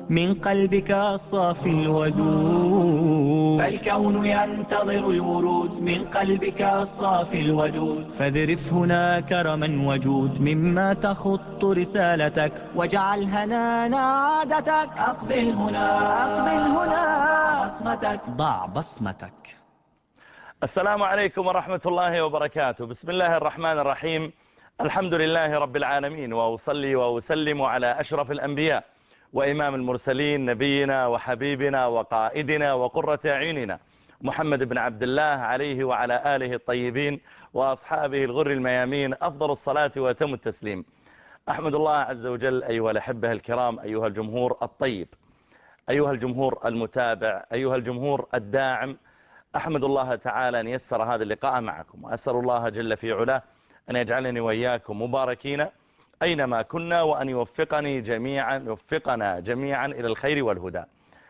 من قلبك الصافي الودود. فالكون ينتظر الورود من قلبك الصافي الودود. فاذرف هنا كرما وجود مما تخط رسالتك، واجعل هنانا عادتك. أقبل هنا بصمتك، ضع بصمتك. السلام عليكم ورحمة الله وبركاته. بسم الله الرحمن الرحيم. الحمد لله رب العالمين، وأصلي وأسلم على أشرف الأنبياء وإمام المرسلين، نبينا وحبيبنا وقائدنا وقرة أعيننا محمد بن عبد الله، عليه وعلى آله الطيبين وأصحابه الغر الميامين أفضل الصلاة وأتم التسليم. أحمد الله عز وجل أيها الأحبة الكرام، أيها الجمهور الطيب، أيها الجمهور المتابع، أيها الجمهور الداعم. أحمد الله تعالى أن يسر هذا اللقاء معكم، وأسأل الله جل في علاه أن يجعلني وإياكم مباركين أينما كنا، وأن يوفقنا جميعا إلى الخير والهدى.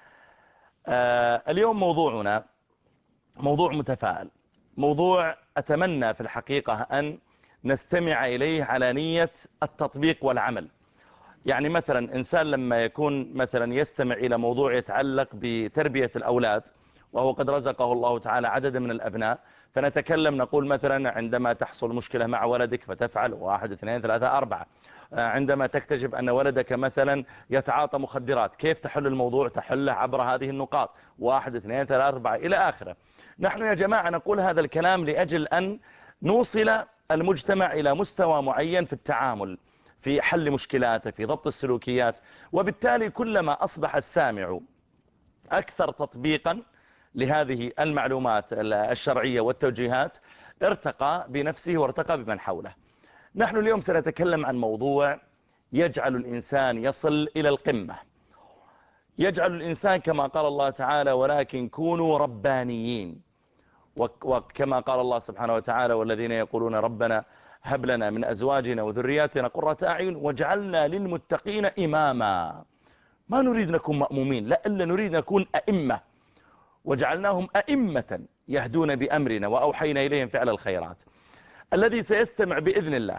اليوم موضوعنا موضوع متفائل، موضوع أتمنى في الحقيقة أن نستمع إليه على نية التطبيق والعمل. يعني مثلا إنسان لما يكون مثلا يستمع إلى موضوع يتعلق بتربية الأولاد، وهو قد رزقه الله تعالى عدد من الأبناء، فنتكلم نقول مثلا عندما تحصل مشكلة مع ولدك فتفعل 1 2 3 4. عندما تكتشف أن ولدك مثلا يتعاطى مخدرات، كيف تحل الموضوع؟ تحله عبر هذه النقاط 1 2 3 4 إلى آخره. نحن يا جماعة نقول هذا الكلام لأجل أن نوصل المجتمع إلى مستوى معين في التعامل، في حل مشكلاته، في ضبط السلوكيات. وبالتالي كلما أصبح السامع أكثر تطبيقا لهذه المعلومات الشرعية والتوجيهات، ارتقى بنفسه وارتقى بمن حوله. نحن اليوم سنتكلم عن موضوع يجعل الإنسان يصل إلى القمة، يجعل الإنسان كما قال الله تعالى: ولكن كونوا ربانيين. وكما قال الله سبحانه وتعالى: والذين يقولون ربنا هب لنا من أزواجنا وذرياتنا قرة أعين واجعلنا للمتقين إماما. ما نريد نكون مأمومين، لا، إلا نريد نكون أئمة، وجعلناهم أئمة يهدون بأمرنا وأوحينا إليهم فعل الخيرات. الذي سيستمع بإذن الله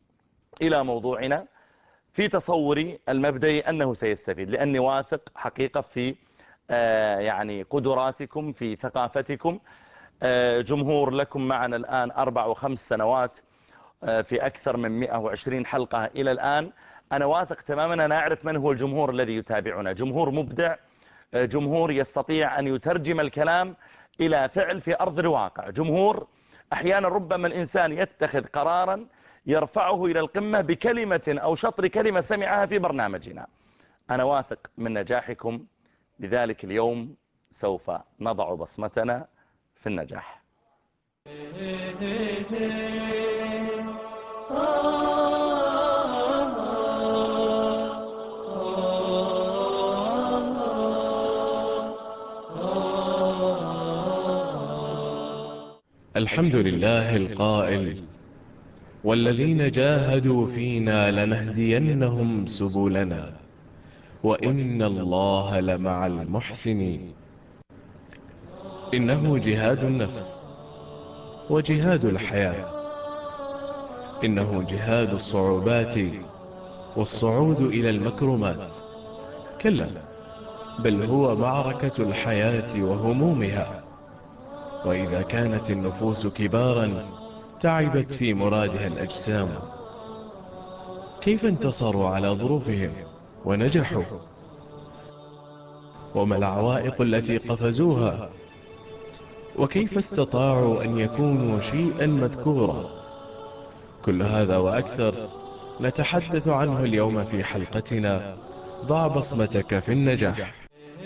إلى موضوعنا في تصوري المبدئي أنه سيستفيد، لأني واثق حقيقة في يعني قدراتكم، في ثقافتكم. جمهور لكم معنا الآن 4 و5 سنوات في أكثر من 120 حلقة إلى الآن. أنا واثق تماما، أنا أعرف من هو الجمهور الذي يتابعنا. جمهور مبدع، جمهور يستطيع أن يترجم الكلام إلى فعل في أرض الواقع. جمهور أحيانا ربما الإنسان يتخذ قرارا يرفعه إلى القمة بكلمة أو شطر كلمة سمعها في برنامجنا. أنا واثق من نجاحكم، لذلك اليوم سوف نضع بصمتنا في النجاح. الحمد لله القائل: والذين جاهدوا فينا لنهدينهم سبلنا وإن الله لمع المحسنين. إنه جهاد النفس وجهاد الحياة، إنه جهاد الصعوبات والصعود إلى المكرمات. كلا، بل هو معركة الحياة وهمومها. وإذا كانت النفوس كبارا تعبت في مرادها الأجسام، كيف انتصروا على ظروفهم ونجحوا؟ وما العوائق التي قفزوها؟ وكيف استطاعوا أن يكونوا شيئا مذكورا؟ كل هذا وأكثر نتحدث عنه اليوم في حلقتنا: ضع بصمتك في النجاح.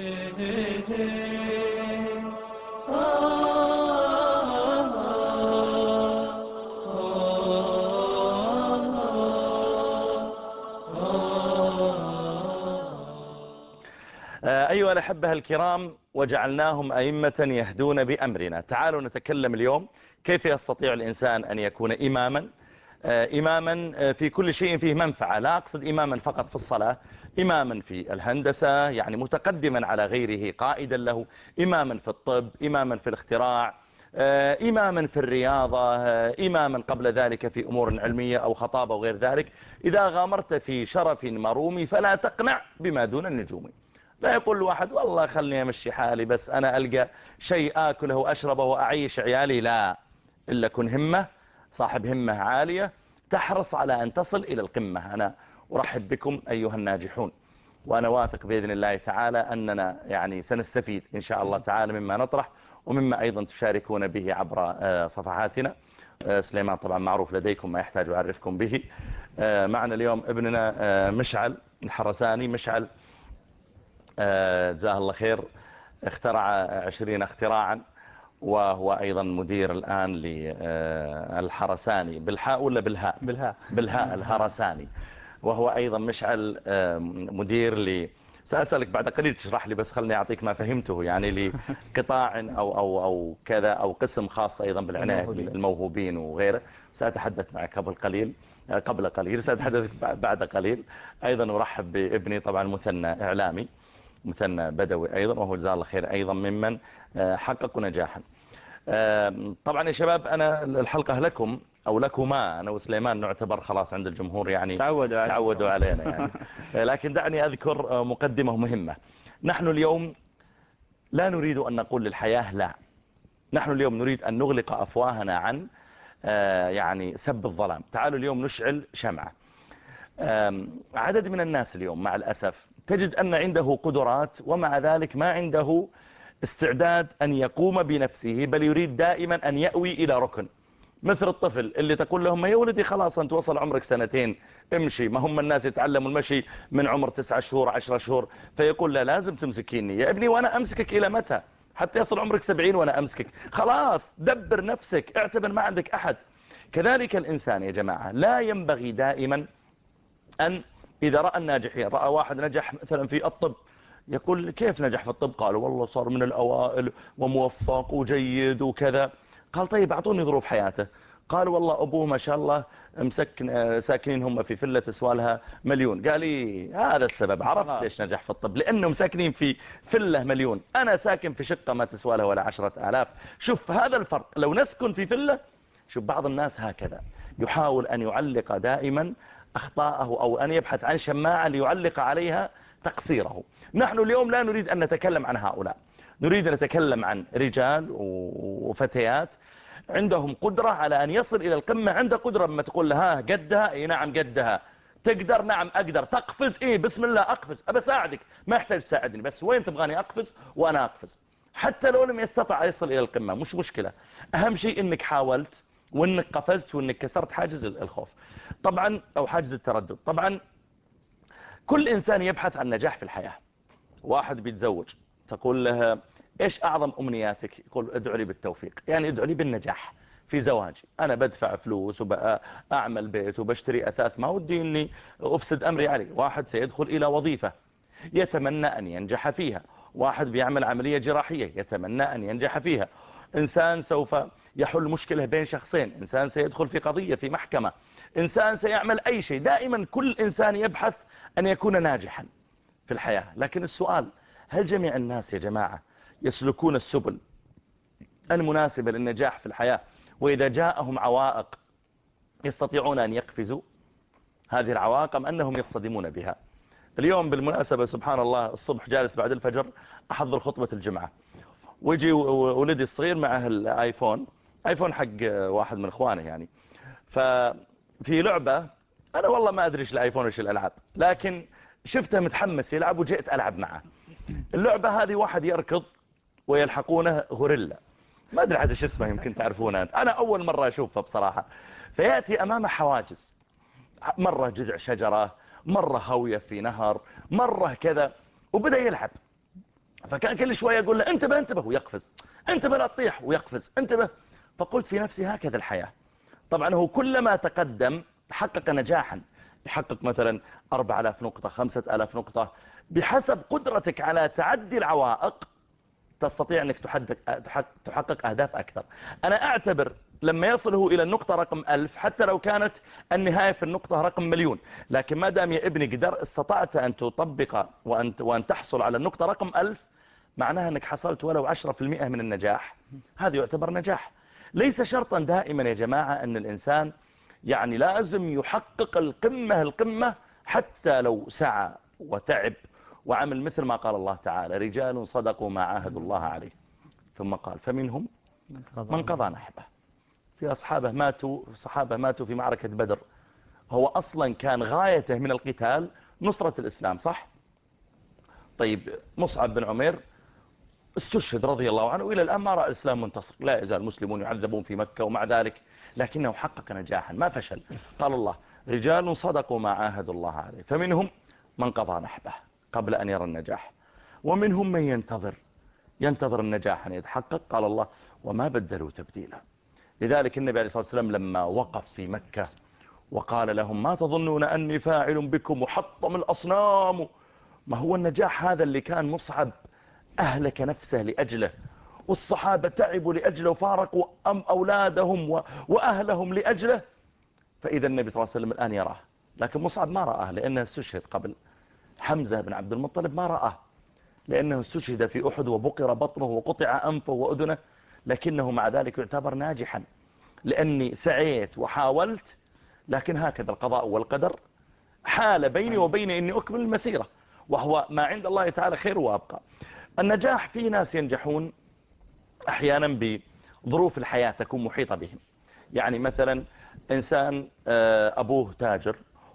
أيها الأحبة الكرام، وجعلناهم أئمة يهدون بأمرنا. تعالوا نتكلم اليوم كيف يستطيع الإنسان أن يكون إماما. إماما في كل شيء فيه منفعة، لا أقصد إماما فقط في الصلاة، إماما في الهندسة يعني متقدما على غيره، قائدا له، إماما في الطب، إماما في الاختراع، إماما في الرياضة، إماما قبل ذلك في أمور علمية أو خطابة وغير ذلك. إذا غامرت في شرف مرومي فلا تقنع بما دون النجوم. لا يقول الواحد والله خلني أمشي حالي بس أنا ألقى شيء آكله وأشربه وأعيش عيالي. لا، إلا كن همة، صاحب همة عالية تحرص على أن تصل إلى القمة. أنا أرحب بكم أيها الناجحون، وأنا واثق بإذن الله تعالى أننا يعني سنستفيد إن شاء الله تعالى مما نطرح ومما أيضا تشاركون به عبر صفحاتنا. سليمان طبعا معروف لديكم، ما يحتاج أعرفكم به. معنا اليوم ابننا مشعل الحرساني. مشعل جزاه الله خير اخترع 20 اختراعا، وهو أيضا مدير الآن للحرساني. بالحاء ولا بالهاء؟ بالهاء الحرساني. وهو أيضا مشعل مدير سأسألك بعد قليل تشرح لي، بس خلني أعطيك ما فهمته يعني لقطاع أو كذا أو قسم خاص أيضا بالعناية بالموهوبين وغيره. سأتحدث معك قبل قليل سأتحدث بعد قليل. أيضا أرحب بابني طبعا مثنى إعلامي، مثنى بدوي أيضا، وهو جزاه الله خير أيضا ممن حققوا نجاحا. طبعا يا شباب أنا الحلقة لكم أو لكما، أنا وسليمان نعتبر خلاص عند الجمهور يعني تعودوا علينا يعني. لكن دعني أذكر مقدمة مهمة. نحن اليوم لا نريد أن نقول للحياة لا، نحن اليوم نريد أن نغلق أفواهنا عن يعني سب الظلام. تعالوا اليوم نشعل شمعة. عدد من الناس اليوم مع الأسف تجد أن عنده قدرات ومع ذلك ما عنده استعداد أن يقوم بنفسه، بل يريد دائما أن يأوي إلى ركن. مثل الطفل اللي تقول لهم يا ولدي خلاص أنت وصل عمرك 2 امشي، ما هم الناس يتعلموا المشي من عمر 9 شهور 10 شهور، فيقول لا لازم تمسكيني يا ابني، وأنا أمسكك إلى متى؟ حتى يصل عمرك 70 وأنا أمسكك. خلاص دبر نفسك، اعتبر ما عندك أحد. كذلك الإنسان يا جماعة لا ينبغي دائما أن إذا رأى الناجحين، رأى واحد نجح مثلا في الطب، يقول كيف نجح في الطب؟ قالوا والله صار من الأوائل وموفق وجيد وكذا. قال طيب أعطوني ظروف حياته. قالوا والله أبوه ما شاء الله ساكنين هم في فلة تسوالها 1,000,000. قال لي هذا السبب، عرفت ليش نجح في الطب، لأنهم ساكنين في فلة 1,000,000، أنا ساكن في شقة ما تسوالها ولا 10,000. شوف هذا الفرق. لو نسكن في فلة، شوف بعض الناس هكذا يحاول أن يعلق دائما أخطاءه أو أن يبحث عن شماعة ليعلق عليها تقصيره. نحن اليوم لا نريد أن نتكلم عن هؤلاء، نريد أن نتكلم عن رجال وفتيات عندهم قدرة على أن يصل إلى القمة. عنده قدرة لما تقول لها قدها، اي نعم قدها. تقدر، نعم أقدر. تقفز، ايه بسم الله أقفز، أبى أساعدك، ما يحتاج تساعدني، بس وين تبغاني أقفز وأنا أقفز. حتى لو لم يستطع يصل إلى القمة مش مشكلة، أهم شيء إنك حاولت وإنك قفزت وإنك كسرت حاجز الخوف طبعا أو حاجز التردد. طبعا كل إنسان يبحث عن نجاح في الحياة. واحد بيتزوج، تقول له إيش أعظم أمنياتك؟ يقول ادعو لي بالتوفيق، يعني ادعو لي بالنجاح في زواجي، أنا بدفع فلوس وبأعمل بيت وبشتري أثاث، ما ودي إني أفسد أمري عليه. واحد سيدخل إلى وظيفة يتمنى أن ينجح فيها، واحد بيعمل عملية جراحية يتمنى أن ينجح فيها، إنسان سوف يحل مشكلة بين شخصين، إنسان سيدخل في قضية في محكمة، إنسان سيعمل أي شيء. دائما كل إنسان يبحث أن يكون ناجحا في الحياة. لكن السؤال، هل جميع الناس يا جماعة يسلكون السبل المناسبة للنجاح في الحياة؟ وإذا جاءهم عوائق يستطيعون أن يقفزوا هذه العوائق أم أنهم يصطدمون بها؟ اليوم بالمناسبة سبحان الله الصبح جالس بعد الفجر أحضر خطبة الجمعة، ويجي ولدي الصغير معه الايفون حق واحد من اخوانه يعني، ففي لعبة انا والله ما ادري ايش الايفون وايش الالعاب، لكن شفته متحمس يلعب وجئت العب معه. اللعبة هذه واحد يركض ويلحقونه غوريلا، ما ادري هذا شو اسمه، يمكن تعرفونه انت، انا اول مرة اشوفه بصراحة. فيأتي امامه حواجز، مرة جذع شجرة، مرة هاوية في نهر، مرة كذا، وبدأ يلعب. فكان كل شوية يقول له انتبه انتبه ويقفز، انتبه لا تطيح ويقفز، انتبه. فقلت في نفسي هكذا الحياة. طبعا هو كلما تقدم حقق نجاحا، يحقق مثلا 4,000 نقطة 5,000 نقطة، بحسب قدرتك على تعدي العوائق تستطيع أنك تحقق أهداف أكثر. أنا أعتبر لما يصله إلى النقطة رقم 1000، حتى لو كانت النهاية في النقطة رقم 1,000,000، لكن ما دام يا ابني استطعت أن تطبق وأن تحصل على النقطة رقم 1000، معناها أنك حصلت ولو 10% من النجاح، هذا يعتبر نجاح. ليس شرطا دائما يا جماعة أن الإنسان يعني لازم يحقق القمة حتى لو سعى وتعب وعمل مثل ما قال الله تعالى رجال صدقوا ما عاهدوا الله عليه. ثم قال فمنهم من قضى نحبه. في صحابة ماتوا في معركة بدر. هو أصلا كان غايته من القتال نصرة الإسلام، صح؟ طيب مصعب بن عمير استشهد رضي الله عنه، وإلى الآن ما رأى الإسلام منتصر، لا يزال المسلمون يعذبون في مكة، ومع ذلك لكنه حقق نجاحا ما فشل. قال الله رجال صدقوا ما عاهدوا الله عليه، فمنهم من قضى نحبه قبل أن يرى النجاح، ومنهم من ينتظر النجاح أن يتحقق. قال الله وما بدلوا تبديلا. لذلك النبي عليه الصلاة والسلام لما وقف في مكة وقال لهم ما تظنون أني فاعل بكم، وحطم الأصنام. ما هو النجاح هذا اللي كان مصعب أهلك نفسه لأجله، والصحابة تعبوا لأجله وفارقوا أولادهم وأهلهم لأجله. فإذا النبي صلى الله عليه وسلم الآن يراه، لكن مصعب ما رآه لأنه استشهد قبل. حمزة بن عبد المطلب ما رآه لأنه استشهد في أحد وبقر بطنه وقطع أنفه وأذنه، لكنه مع ذلك يعتبر ناجحا لأني سعيت وحاولت، لكن هكذا القضاء والقدر حال بيني وبين أني أكمل المسيرة، وهو ما عند الله تعالى خير وأبقى. النجاح في ناس ينجحون أحيانا بظروف الحياة تكون محيطة بهم. يعني مثلا إنسان أبوه تاجر،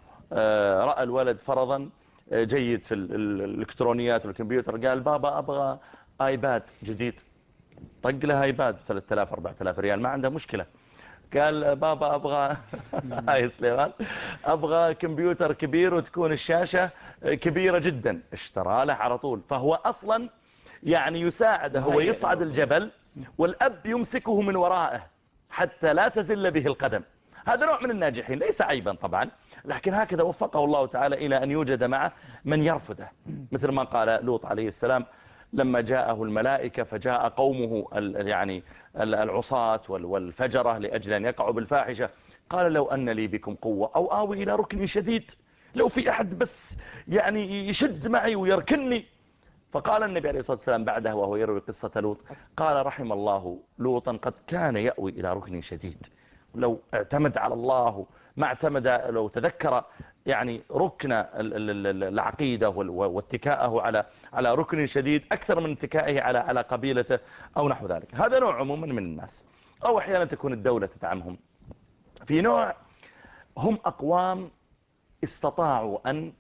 رأى الولد فرضا جيد في الإلكترونيات والكمبيوتر، قال بابا أبغى آيباد جديد. طق له آيباد 3000-4000 ريال، ما عنده مشكلة. قال بابا أبغى هاي سليمان أبغى كمبيوتر كبير وتكون الشاشة كبيرة جدا، اشترى له على طول. فهو أصلا يعني يساعده، هو يصعد الجبل والأب يمسكه من ورائه حتى لا تزل به القدم. هذا نوع من الناجحين، ليس عيبا طبعا، لكن هكذا وفقه الله تعالى إلى أن يوجد معه من يرفضه. مثل ما قال لوط عليه السلام لما جاءه الملائكة فجاء قومه يعني العصاة والفجرة لأجل أن يقعوا بالفاحشة، قال لو أن لي بكم قوة أو آوي إلى ركن شديد، لو في أحد بس يعني يشد معي ويركني. فقال النبي عليه الصلاة والسلام بعدها وهو يروي قصة لوط، قال رحم الله لوطا قد كان يأوي إلى ركن شديد. لو اعتمد على الله ما اعتمد، لو تذكر يعني ركن العقيدة واتكاءه على ركن شديد أكثر من اتكائه على قبيلته أو نحو ذلك. هذا نوع عموما من الناس. أو أحيانا تكون الدولة تدعمهم. في نوع هم أقوام استطاعوا أن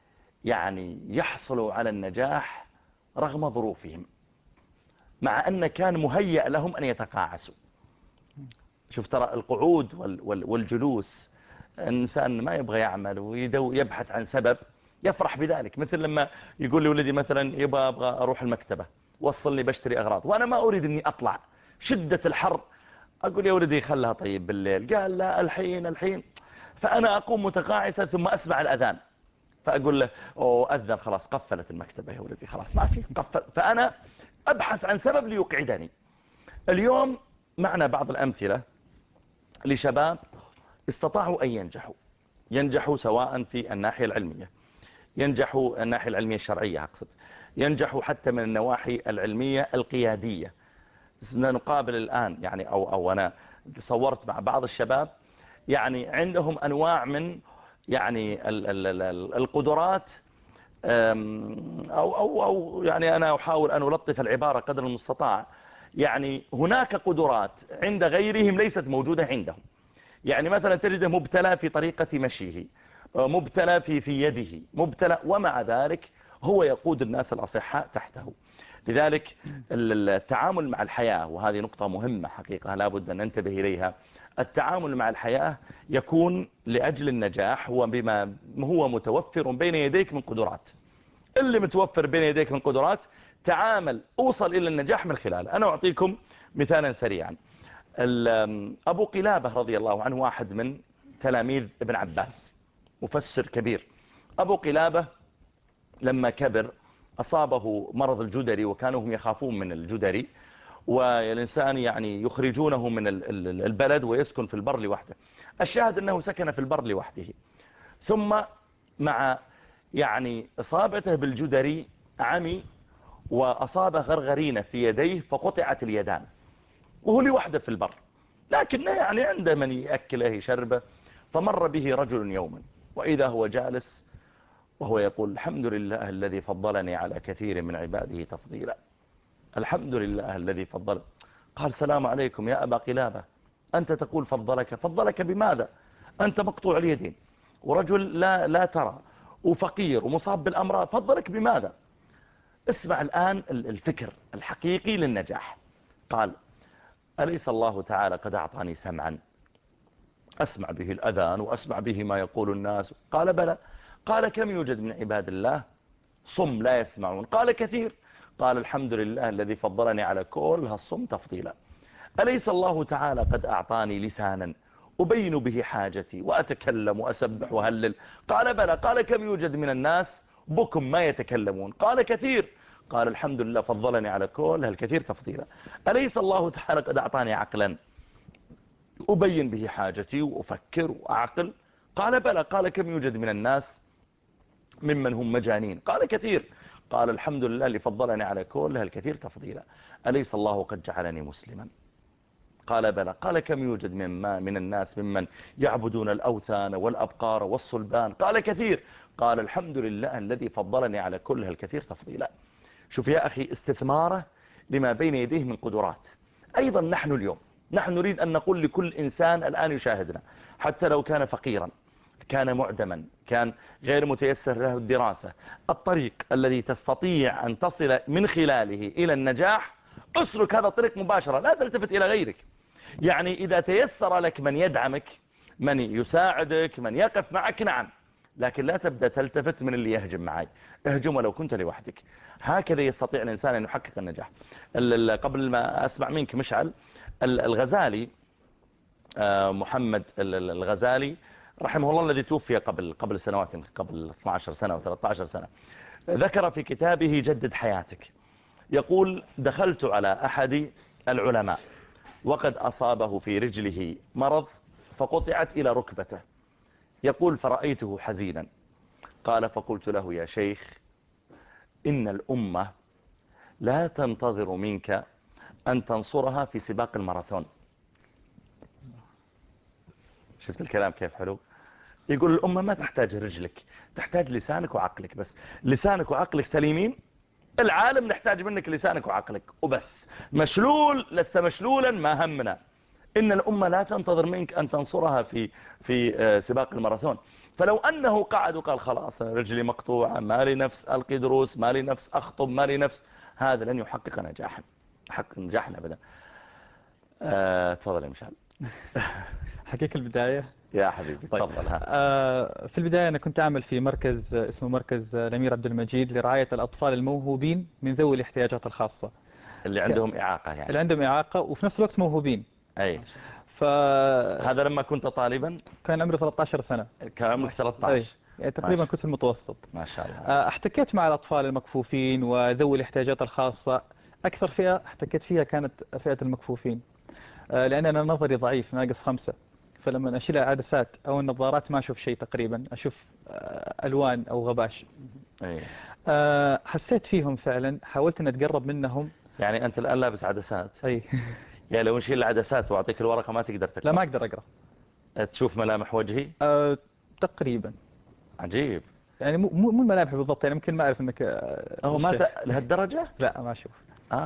يعني يحصلوا على النجاح رغم ظروفهم، مع أن كان مهيأ لهم أن يتقاعسوا. شوف ترى القعود والجلوس، إنسان ما يبغى يعمل ويبحث عن سبب يفرح بذلك. مثل لما يقول لي ولدي مثلا أبغى أروح المكتبة وصلني بشتري أغراض وأنا ما أريد أني أطلع، شدة الحر، أقول يا ولدي خلها طيب بالليل، قال لا الحين. فأنا أقوم متقاعسا ثم أسمع الأذان، فأقول له أذن خلاص قفلت المكتبة يا ولدي خلاص ما في قفل. فأنا أبحث عن سبب ليقعدني. اليوم معنا بعض الأمثلة لشباب استطاعوا أن ينجحوا سواء في الناحية العلمية، ينجحوا الناحية العلمية الشرعية أقصد، ينجحوا حتى من النواحي العلمية القيادية. نقابل الآن يعني أو أنا صورت مع بعض الشباب يعني عندهم أنواع من يعني القدرات، أو يعني أنا أحاول أن ألطف العبارة قدر المستطاع. يعني هناك قدرات عند غيرهم ليست موجودة عندهم. يعني مثلا تجده مبتلى في طريقة مشيه، مبتلى في يده، مبتلى، ومع ذلك هو يقود الناس الأصحاء تحته. لذلك التعامل مع الحياة، وهذه نقطة مهمة حقيقة لابد أن ننتبه إليها، التعامل مع الحياة يكون لأجل النجاح وبما هو متوفر بين يديك من قدرات. اللي متوفر بين يديك من قدرات تعامل، اوصل إلى النجاح من خلاله. أنا أعطيكم مثالا سريعا. أبو قلابة رضي الله عنه واحد من تلاميذ ابن عباس، مفسر كبير. أبو قلابة لما كبر أصابه مرض الجدري، وكانوا هم يخافون من الجدري، والإنسان يعني يخرجونه من البلد ويسكن في البر لوحده. الشاهد أنه سكن في البر لوحده، ثم مع يعني إصابته بالجدري عمي، وأصاب غرغرينة في يديه فقطعت اليدان، وهو لوحده في البر، لكنه يعني عنده من يأكله يشربه. فمر به رجل يوما وإذا هو جالس وهو يقول الحمد لله الذي فضلني على كثير من عباده تفضيلا. الحمد لله الذي فضل. قال السلام عليكم يا أبا قلابة، أنت تقول فضلك بماذا؟ أنت مقطوع اليدين ورجل لا ترى وفقير ومصاب بالأمراض، فضلك بماذا؟ اسمع الآن الفكر الحقيقي للنجاح. قال أليس الله تعالى قد أعطاني سمعا أسمع به الأذان وأسمع به ما يقول الناس؟ قال بلى. قال كم يوجد من عباد الله صم لا يسمعون؟ قال كثير. قال الحمد لله الذي فضلني على كل هالصم تفضيلا. أليس الله تعالى قد أعطاني لسانا أبين به حاجتي وأتكلم وأسبح وهلل؟ قال بلى. قال كم يوجد من الناس بكم ما يتكلمون؟ قال كثير. قال الحمد لله فضلني على كل هالكثير تفضيلا. أليس الله تعالى قد أعطاني عقلا أبين به حاجتي وأفكر وأعقل؟ قال بلى. قال كم يوجد من الناس ممن هم مجانين؟ قال كثير. قال الحمد لله اللي فضلني على كل هالكثير تفضيلا. أليس الله قد جعلني مسلما؟ قال بلى. قال كم يوجد من الناس ممن يعبدون الأوثان والأبقار والصلبان؟ قال كثير. قال الحمد لله الذي فضلني على كل هالكثير تفضيلا. شوف يا أخي استثماره لما بين يديه من قدرات. أيضا نحن اليوم نحن نريد أن نقول لكل إنسان الآن يشاهدنا، حتى لو كان فقيرا، كان معدما، كان غير متيسر له الدراسة، الطريق الذي تستطيع أن تصل من خلاله إلى النجاح اسلك هذا الطريق مباشرة، لا تلتفت إلى غيرك. يعني إذا تيسر لك من يدعمك، من يساعدك، من يقف معك، نعم، لكن لا تبدأ تلتفت من اللي يهجم معي. اهجم ولو كنت لوحدك. هكذا يستطيع الإنسان أن يحقق النجاح. قبل ما أسمع منك مشعل، الغزالي، محمد الغزالي رحمه الله الذي توفي قبل سنوات، قبل 12 سنة أو 13 سنة، ذكر في كتابه جدد حياتك، يقول دخلت على أحد العلماء وقد أصابه في رجله مرض فقطعت إلى ركبته، يقول فرأيته حزينا. قال فقلت له يا شيخ إن الأمة لا تنتظر منك أن تنصرها في سباق الماراثون. شفت الكلام كيف حلو؟ يقول الأمة ما تحتاج رجلك، تحتاج لسانك وعقلك بس. لسانك وعقلك سليمين، العالم نحتاج منك لسانك وعقلك وبس. مشلول لست مشلولا ما همنا. إن الأمة لا تنتظر منك أن تنصرها في سباق الماراثون. فلو أنه قعد وقال خلاص رجلي مقطوعة، ما لي نفس ألقي دروس، ما لي نفس أخطب، ما لي نفس، هذا لن يحقق نجاحا، يحقق نجاحا أبدا. تفضل يا مشعل. حقيقة البداية يا حبيبي تفضل. في البداية أنا كنت أعمل في مركز اسمه مركز الأمير عبد المجيد لرعاية الأطفال الموهوبين من ذوي الاحتياجات الخاصة، اللي عندهم إعاقة يعني. اللي عندهم إعاقة وفي نفس الوقت موهوبين. أي. ف هذا لما كنت طالبا؟ كان عمري 13 سنة. كان عمرك 13؟ أي. يعني تقريبا كنت في المتوسط. ما شاء الله. احتكيت مع الأطفال المكفوفين وذوي الاحتياجات الخاصة. أكثر فئة احتكيت فيها كانت فئة المكفوفين، لأن أنا نظري ضعيف ناقص 5، فلما أشيل العدسات أو النظارات ما أشوف شيء تقريبا، أشوف ألوان أو غباش. أي. حسيت فيهم فعلا، حاولت أن أتقرب منهم. يعني أنت الآن لابس عدسات؟ أي. يعني لو نشيل العدسات وأعطيك الورقة ما تقدر تقرأ؟ لا ما أقدر أقرأ. تشوف ملامح وجهي؟ تقريبا. عجيب. يعني مو الملامح بالضبط، يعني ممكن ما أعرف أنك لهالدرجة؟ لا ما أشوف.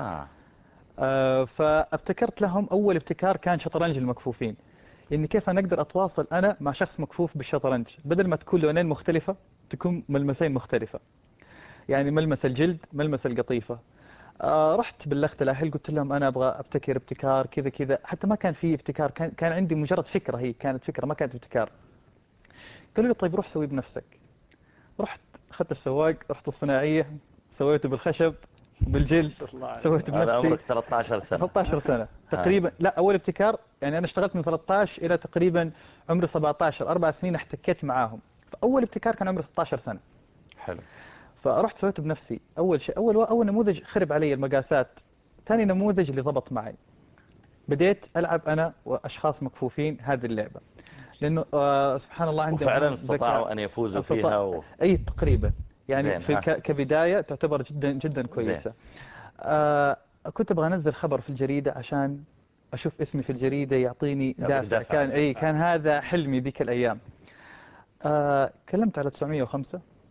فابتكرت لهم أول ابتكار كان شطرنج المكفوفين، إن كيف أنا أقدر أتواصل أنا مع شخص مكفوف بالشطرنج، بدل ما تكون لونين مختلفة تكون ملمسين مختلفة، يعني ملمس الجلد ملمس القطيفة. رحت بلغت الأهل قلت لهم أنا أبغى أبتكر ابتكار كذا كذا، حتى ما كان في ابتكار، كان عندي مجرد فكرة، هي كانت فكرة ما كانت ابتكار. قالوا لي طيب روح سوي بنفسك. رحت أخذت السواق، رحت الصناعية، سويته بالخشب بالجلد، سويته بنفسي. هذا عمرك 13 سنة؟ 13 سنة تقريبا. لا أول ابتكار يعني أنا اشتغلت من 13 إلى تقريبا عمري 17، 4 سنين احتكيت معاهم. فأول ابتكار كان عمري 16 سنة. حلو. فرحت سويته بنفسي. أول شيء أول نموذج خرب علي المقاسات، ثاني نموذج اللي ضبط معي، بديت ألعب أنا وأشخاص مكفوفين هذه اللعبة، لأنه سبحان الله عندهم فعلا استطاعوا أن يفوزوا فيها أي تقريبا يعني في كبداية تعتبر جدا جدا كويسة. كنت أبغى أنزل خبر في الجريدة عشان أشوف اسمي في الجريدة يعطيني دافع. كان هذا حلمي ذيك الأيام. كلمت على 905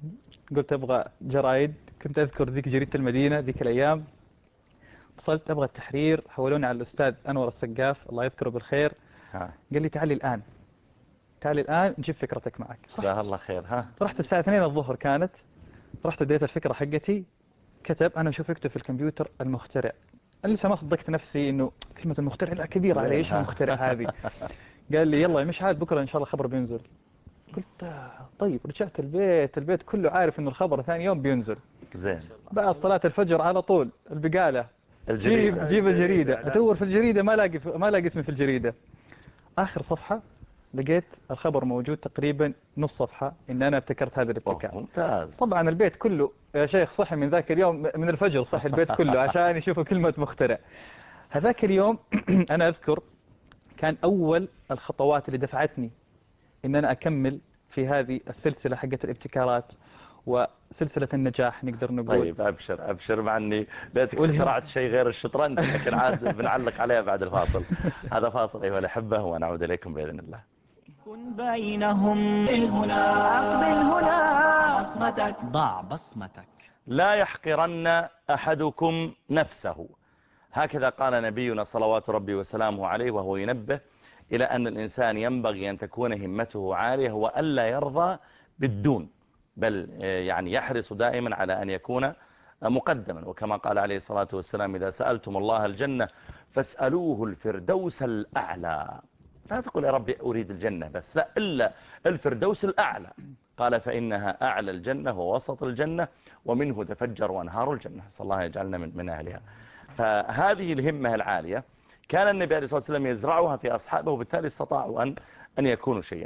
قلت أبغى جرايد. كنت أذكر ذيك جريدة المدينة ذيك الأيام. وصلت أبغى التحرير، حولوني على الأستاذ أنور السقاف الله يذكره بالخير. قال لي تعالي الآن، تعالي الآن نجيب فكرتك معك. جزاه الله خير. رحت الساعة 2 الظهر كانت، رحت اديت الفكرة حقتي. كتب أنا أشوف يكتب في الكمبيوتر المخترع. أنا لسه ما صدقت نفسي إنه كلمة المخترع لا كبيرة على إيش المخترع هذه. قال لي يلا مش عاد بكرة إن شاء الله خبر بينزل. قلت طيب. رجعت البيت كله عارف إنه الخبر ثاني يوم بينزل. زين. بعد صلاة الفجر على طول البقالة جيب الجريدة. أدور في الجريدة ما لاقي اسمي في الجريدة. آخر صفحة لقيت الخبر موجود تقريبا نص صفحة إن أنا ابتكرت هذا الابتكار. ممتاز. طبعا البيت كله يا شيخ صحي من ذاك اليوم من الفجر، صحي البيت كله عشان يشوفوا كلمة مخترع. هذاك اليوم أنا أذكر كان أول الخطوات اللي دفعتني إن أنا أكمل في هذه السلسلة حقت الابتكارات وسلسلة النجاح نقدر نقول. طيب أبشر مع أني ليتك اخترعت شيء غير الشطرنج، لكن عاد بنعلق عليها بعد الفاصل. هذا فاصل أيها الأحبة ونعود إليكم بإذن الله. كن بينهم بالهنا، أقبل هنا بصمتك، ضع بصمتك. لا يحقرن أحدكم نفسه، هكذا قال نبينا صلوات ربي وسلامه عليه، وهو ينبه إلى أن الإنسان ينبغي أن تكون همته عالية وألا يرضى بالدون، بل يعني يحرص دائما على أن يكون مقدما. وكما قال عليه الصلاة والسلام إذا سألتم الله الجنة فاسألوه الفردوس الأعلى. لا تقول يا ربي أريد الجنة بس، لا إلا الفردوس الأعلى. قال فإنها أعلى الجنة ووسط الجنة ومنه تفجر وأنهار الجنة. صلى الله يجعلنا من أهلها. فهذه الهمة العالية كان النبي عليه الصلاة والسلام يزرعها في أصحابه، وبالتالي استطاعوا أن يكونوا شيئا.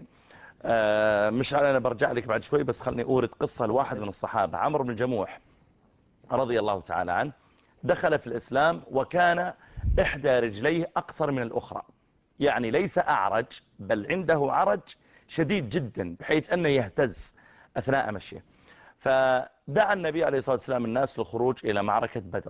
مش أنا برجع لك بعد شوي، بس خلني أورد قصة لواحد من الصحابة، عمرو بن الجموح رضي الله تعالى عنه. دخل في الإسلام وكان إحدى رجليه أقصر من الأخرى، يعني ليس أعرج بل عنده عرج شديد جدا بحيث أنه يهتز أثناء مشيه. فدعا النبي عليه الصلاة والسلام الناس للخروج إلى معركة بدر،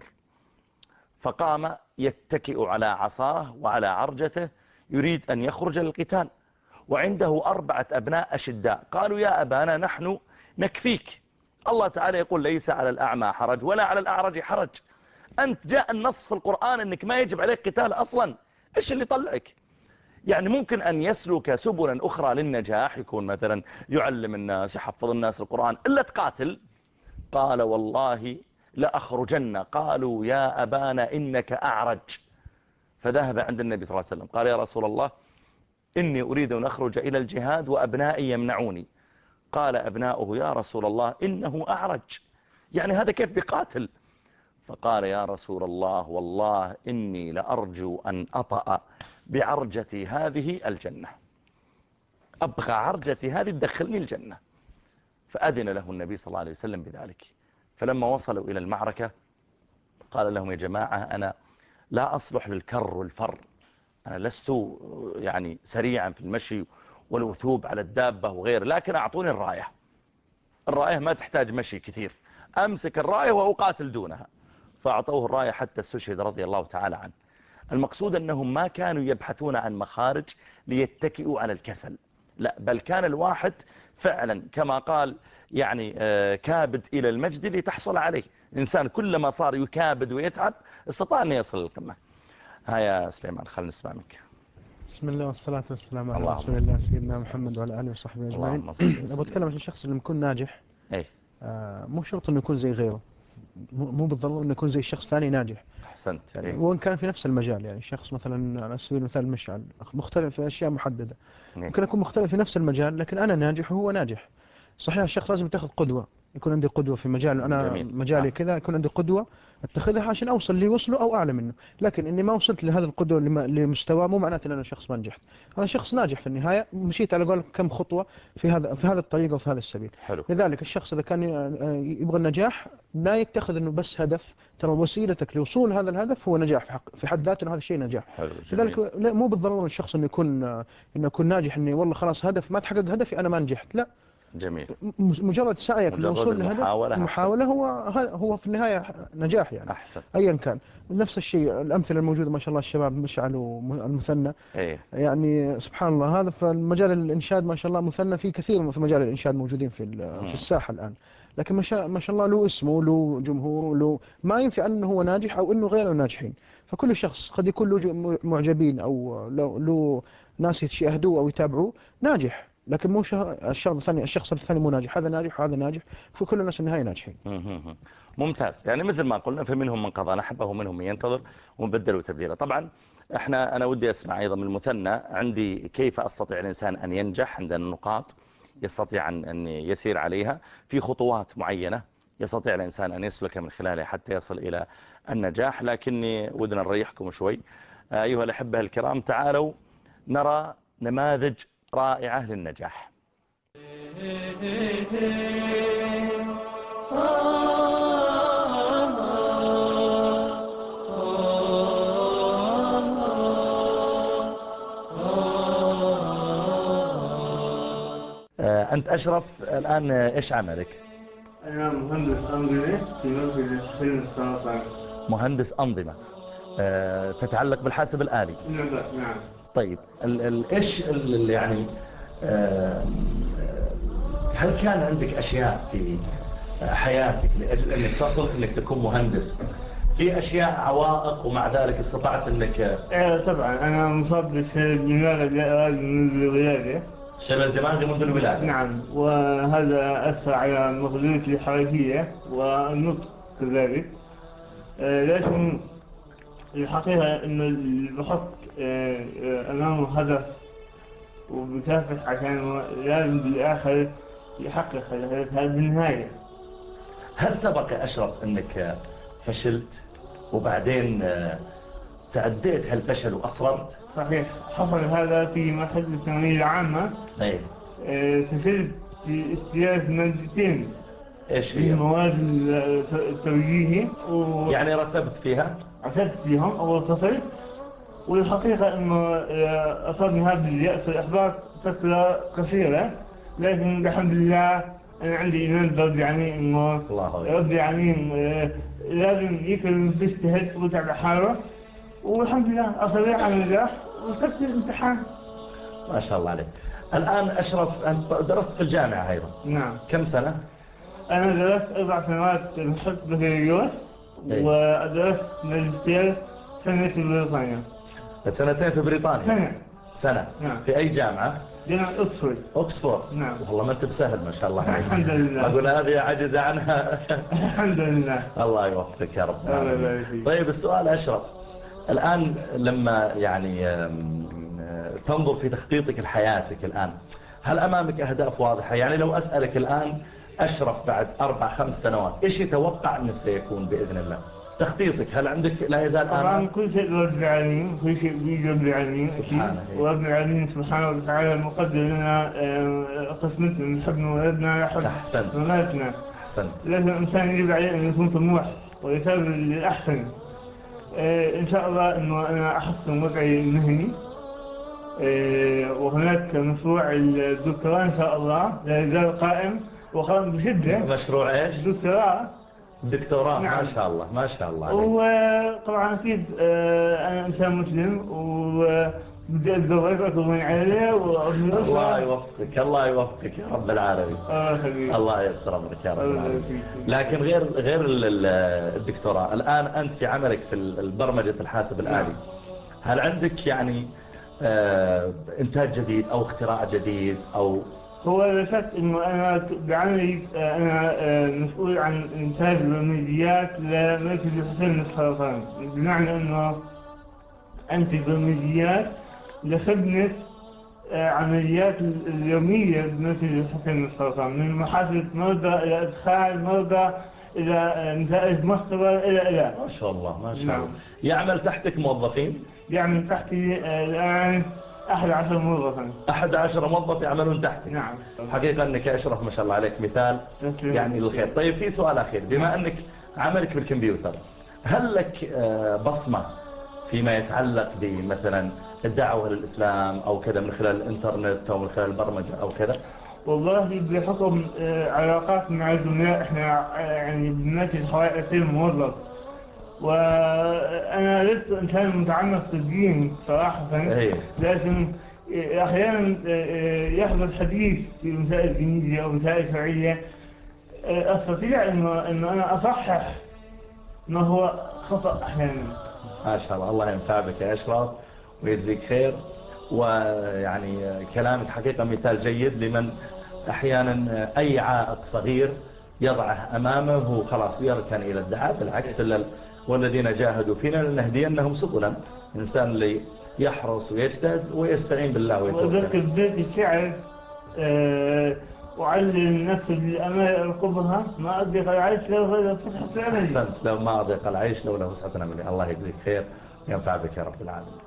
فقام يتكئ على عصاه وعلى عرجته يريد أن يخرج للقتال، وعنده 4 أبناء أشداء. قالوا يا أبانا نحن نكفيك، الله تعالى يقول ليس على الأعمى حرج ولا على الأعرج حرج. أنت جاء النص في القرآن أنك ما يجب عليك قتال أصلا، إيش اللي طلعك؟ يعني ممكن أن يسلك سبلا أخرى للنجاح، يكون مثلا يعلم الناس يحفظ الناس القرآن، إلا تقاتل. قال والله لأخرجن. قالوا يا أبانا إنك أعرج. فذهب عند النبي صلى الله عليه وسلم قال يا رسول الله إني أريد أن أخرج إلى الجهاد وأبنائي يمنعوني. قال أبناؤه يا رسول الله إنه أعرج، يعني هذا كيف بقاتل؟ فقال يا رسول الله والله إني لأرجو أن أطأ بعرجتي هذه الجنة، أبغى عرجتي هذه تدخلني الجنة. فأذن له النبي صلى الله عليه وسلم بذلك. فلما وصلوا إلى المعركة قال لهم يا جماعة أنا لا أصلح للكر والفر، أنا لست يعني سريعا في المشي والوثوب على الدابة وغير، لكن أعطوني الراية. الراية ما تحتاج مشي كثير، أمسك الراية وأقاتل دونها. فأعطوه الراية حتى استشهد رضي الله تعالى عنه. المقصود أنهم ما كانوا يبحثون عن مخارج ليتكئوا على الكسل، لا، بل كان الواحد فعلا كما قال يعني كابد إلى المجد لتحصل عليه. الإنسان كلما صار يكابد ويتعب استطاع أن يصل للقمة. ها يا سليمان خلنا نسمع منك. بسم الله والصلاة والسلام على رسول الله سيدنا محمد وعلى آله وصحبه أجمعين. أبغى أتكلم عن الشخص اللي يكون ناجح. مو شرط إنه يكون زي غيره، مو بالضرورة إنه يكون زي الشخص ثاني ناجح. أحسنت. يعني وإن كان في نفس المجال، يعني شخص مثلا على سبيل المثال مشعل مختلف في أشياء محددة، ممكن أكون مختلف في نفس المجال لكن أنا ناجح وهو ناجح. صحيح الشخص لازم يتخذ قدوة، يكون عندي قدوة في مجال، أنا مجالي كذا يكون عندي قدوة اتخذها عشان أوصل اللي وصله أو أعلى منه. لكن إني ما وصلت لهذا القدوة لمستوى مو معناته أن أنا شخص ما نجحت. أنا شخص ناجح في النهاية، مشيت على قول كم خطوة في هذا الطريقة وفي هذا السبيل. حلو. لذلك الشخص إذا كان يبغى النجاح لا يتخذ إنه بس هدف، ترى وسيلتك لوصول هذا الهدف هو نجاح في حد ذاته، هذا الشيء نجاح. لذلك مو بالضرورة الشخص إنه يكون ناجح إني والله خلاص هدف ما تحقق هدفي أنا ما نجحت، لا. جميل. مجرد سعيك للوصول لهدف، المحاولة هو في النهاية نجاح يعني. أحسن. أيا كان. نفس الشيء الأمثلة الموجودة ما شاء الله الشباب مشعل والمثنى. يعني سبحان الله هذا في مجال الإنشاد ما شاء الله مثنى، في كثير في مجال الإنشاد موجودين في الساحة الآن. لكن ما شاء الله له اسمه له جمهور له، ما ينفع أنه هو ناجح أو أنه غيره ناجحين. فكل شخص قد يكون له معجبين أو له ناس يشاهدوه أو يتابعوه ناجح، لكن مو الشخص الثاني مو ناجح، هذا ناجح وهذا ناجح، فكل الناس النهاية ناجحين. ممتاز. يعني مثل ما قلنا فمنهم من قضى نحبه ومنهم من ينتظر ومبدل تبديله. طبعا أنا ودي أسمع أيضا من المثنى عندي كيف أستطيع الإنسان أن ينجح، عندنا نقاط يستطيع أن يسير عليها، في خطوات معينة يستطيع الإنسان أن يسلك من خلالها حتى يصل إلى النجاح. لكني ودنا نريحكم شوي. أيها الأحبة الكرام، تعالوا نرى نماذج رائعة للنجاح. أنت أشرف الآن إيش عملك؟ أنا مهندس أنظمة في مركز حسين السرطان. مهندس أنظمة، تتعلق بالحاسب الآلي. نعم. طيب إيش يعني هل كان عندك أشياء في حياتك لأجل أنك تصل أنك تكون مهندس، في أشياء عوائق ومع ذلك استطعت أنك؟ طبعا أنا مصاب بشلل دماغي منذ الولادة. شلل دماغي منذ الولادة؟ نعم، وهذا أثر على مقدرتي الحركية والنطق كذلك. لكن الحقيقة أنه اللي بحط أمامه هدف وبكافح عشان لازم بالآخر يحقق الهدف هذا بالنهاية. هل سبق أشرف أنك فشلت وبعدين تعديت هالفشل وأصررت؟ صحيح، حصل هذا في مرحلة الثانوية العامة. أيه. فشلت في استياس مادتين. إيش هي؟ المواد التوجيهي يعني رسبت فيها؟ رسبت فيهم أول فصل، والحقيقة أنه أصابني هذا اليأس والإحباط فترة قصيرة، لكن الحمد لله أنا عندي إيمان برب يعني إنه رب يعني لازم يكون بيجتهد ويتعب حاله، والحمد لله أصبح على النجاح وصلت الامتحان. ما شاء الله عليك. الآن أشرف أنت درست في الجامعة أيضا؟ نعم. كم سنة؟ أنا درست 4 سنوات محط بكالوريوس، ودرست ماجستير سنة في بريطانيا. سنتين في بريطانيا؟ سنة. نعم. في أي جامعة؟ جامعة أكسفورد. أكسفورد. نعم. والله ما أنت بسهل ما شاء الله عليك. الحمد لله. أقول هذه عجز عنها. الحمد لله. الله يوفقك يا رب. الله يبارك فيك. طيب السؤال أشرف، الآن لما يعني تنظر في تخطيطك لحياتك الآن، هل أمامك أهداف واضحة؟ يعني لو أسألك الآن أشرف بعد 4-5 سنوات إيش يتوقع أنه سيكون بإذن الله؟ تخطيطك هل عندك لا يزال طبعا كل شيء رب العالمين، كل شيء بيجي رب العالمين سبحانه. ورب العالمين سبحانه وتعالى مقدر لنا قسمتنا نحبنا ولدنا يحب مماتنا. لازم الإنسان يجب عليه أن يكون طموح ويسابق للأحسن. إن شاء الله أنه أنا أحسن وضعي المهني، وهناك مشروع الدكتوراه إن شاء الله لا يزال قائم وقائم بشدة. مشروع إيش؟ دكتوراه. نعم. ما شاء الله ما شاء الله عليك. وطبعا أكيد أنا إنسان مسلم وبدي أتزوج وأكون عائلة وأبني أسرة. الله يوفقك الله يوفقك يا رب العالمين. الله ييسر أمرك يا رب العالمين. لكن غير الدكتوراه، الآن أنت في عملك في البرمجة الحاسب الآلي، هل عندك يعني إنتاج جديد أو اختراع جديد أو؟ هو لا شك إنه أنا بعملي أنا مسؤول عن إنتاج برمجيات لمركز حسين السرطان، بمعنى إنه أنتج برمجيات لخدمة عمليات اليومية بمركز حسين السرطان، من محاسبة مرضى إلى إدخال مرضى إلى نتائج مختبر إلى. ما شاء الله ما شاء الله. يعمل تحتك موظفين؟ يعمل تحتي الآن 11 موظفا. 11 موظف يعملون تحتك؟ نعم. حقيقة أنك أشرف ما شاء الله عليك مثال يعني للخير. طيب في سؤال أخير، بما أنك عملك بالكمبيوتر، هل لك بصمة فيما يتعلق بمثلا الدعوة للإسلام أو كذا من خلال الإنترنت أو من خلال البرمجة أو كذا؟ والله بحكم علاقات مع الزملاء احنا يعني بنمثل حوالي 2000 موظف، وأنا لست إنسان متعمق في الدين صراحة. لكن أحيانا يحدث حديث في مسائل دينية أو مسائل شرعية أستطيع إنه أنا أصحح ما هو خطأ أحيانا. ما شاء الله، الله ينفع بك يا أشرف ويجزيك خير. ويعني كلامك حقيقة مثال جيد لمن أحيانا أي عائق صغير يضعه أمامه وخلاص يركن إلى الدعاء. بالعكس، والذين جاهدوا فينا لنهدينهم سبلا. الإنسان اللي يحرص ويجتهد ويستعين بالله وأذكر ويتوكل. بيت الشعر أعلم نفسي بالأمال أركبها ما أضيق العيش لو فتحت أملي. أحسنت، لو ما أضيق العيش لولا وسعة أملي. الله يجزيك خير وينفع بك يا رب العالمين.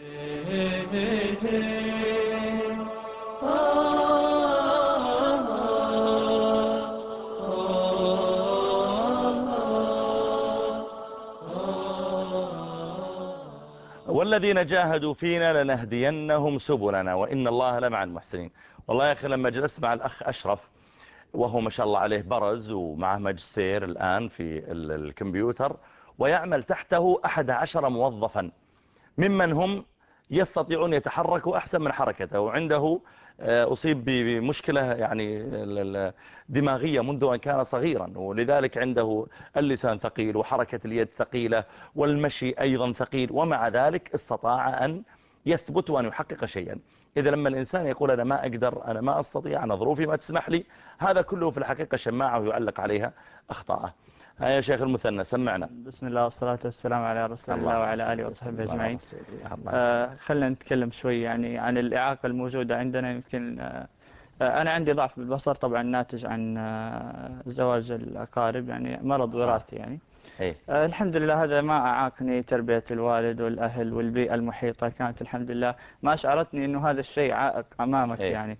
والذين جاهدوا فينا لنهدينهم سبلنا وإن الله لمع المحسنين. والله يا أخي لما جلست مع الأخ أشرف وهو ما شاء الله عليه برز ومعه ماجستير الآن في الكمبيوتر ويعمل تحته 11 موظفا ممن هم يستطيعون يتحركوا أحسن من حركته، وعنده أصيب بمشكلة يعني دماغية منذ أن كان صغيرا، ولذلك عنده اللسان ثقيل وحركة اليد ثقيلة والمشي أيضا ثقيل، ومع ذلك استطاع أن يثبت وأن يحقق شيئا. إذا لما الإنسان يقول أنا ما أقدر، أنا ما أستطيع، أنا ظروفي ما تسمح لي، هذا كله في الحقيقة شماعة ويعلق عليها أخطاءه. يا شيخ المثنى سمعنا. بسم الله والصلاة والسلام على رسول الله وعلى آله وصحبه أجمعين. خلنا نتكلم شوي يعني عن الإعاقة الموجودة عندنا. يمكن أنا عندي ضعف بالبصر طبعا ناتج عن زواج الأقارب، يعني مرض وراثي يعني. الحمد لله هذا ما أعاقني. تربية الوالد والأهل والبيئة المحيطة كانت الحمد لله ما أشعرتني إنه هذا الشيء عائق أمامك يعني.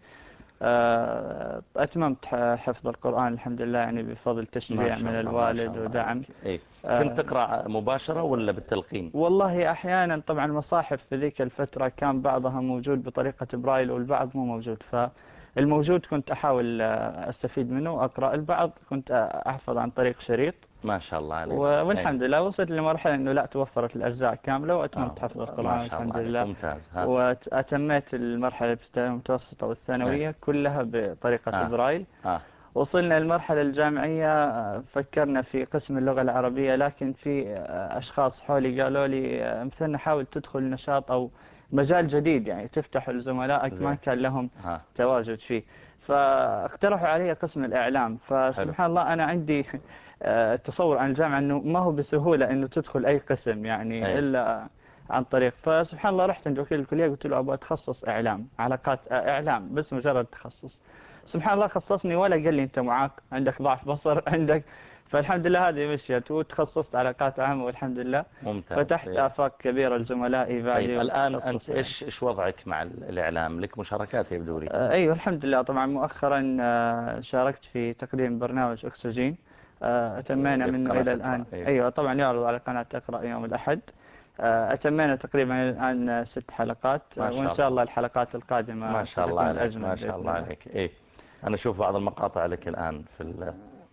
أتممت حفظ القرآن الحمد لله يعني بفضل تشجيع من الوالد ودعم. كنت تقرأ مباشرة ولا بالتلقين؟ والله أحيانا طبعا المصاحف في ذيك الفترة كان بعضها موجود بطريقة برايل والبعض مو موجود، فالموجود كنت أحاول أستفيد منه وأقرأ، البعض كنت أحفظ عن طريق شريط. ما شاء الله عليك. والحمد لله وصلت لمرحلة أنه لا توفرت الأجزاء كاملة وأتممت حفظ القرآن الحمد لله. ممتاز. وأتميت المرحلة المتوسطة والثانوية كلها بطريقة برايل. وصلنا للمرحلة الجامعية فكرنا في قسم اللغة العربية، لكن في أشخاص حولي قالوا لي مثلنا حاول تدخل نشاط أو مجال جديد يعني تفتح لزملائك ما كان لهم تواجد فيه، فاقترحوا علي قسم الإعلام. فسبحان الله أنا عندي تصور عن الجامعة أنه ما هو بسهولة أنه تدخل أي قسم يعني إلا عن طريق. فسبحان الله رحت عند وكيل الكلية قلت له أبغى أتخصص إعلام، علاقات إعلام بس مجرد تخصص. سبحان الله خصصني ولا قال لي أنت معاق عندك ضعف بصر عندك. فالحمد لله هذه مشيت وتخصصت علاقات عامة والحمد لله. ممتاز. فتحت آفاق كبيرة لزملائي بعدي. طيب الآن أنت إيش وضعك مع الإعلام؟ لك مشاركات يبدو لي. أيوه الحمد لله. طبعا مؤخرا شاركت في تقديم برنامج أكسجين أتمينا منه إلى الآن. أيوه طبعا يعرض على قناة اقرأ يوم الأحد. أتمينا تقريبا الآن 6 حلقات وإن شاء الله الحلقات القادمة ما شاء الله عليك. ما شاء الله عليك. أنا أشوف بعض المقاطع لك الآن في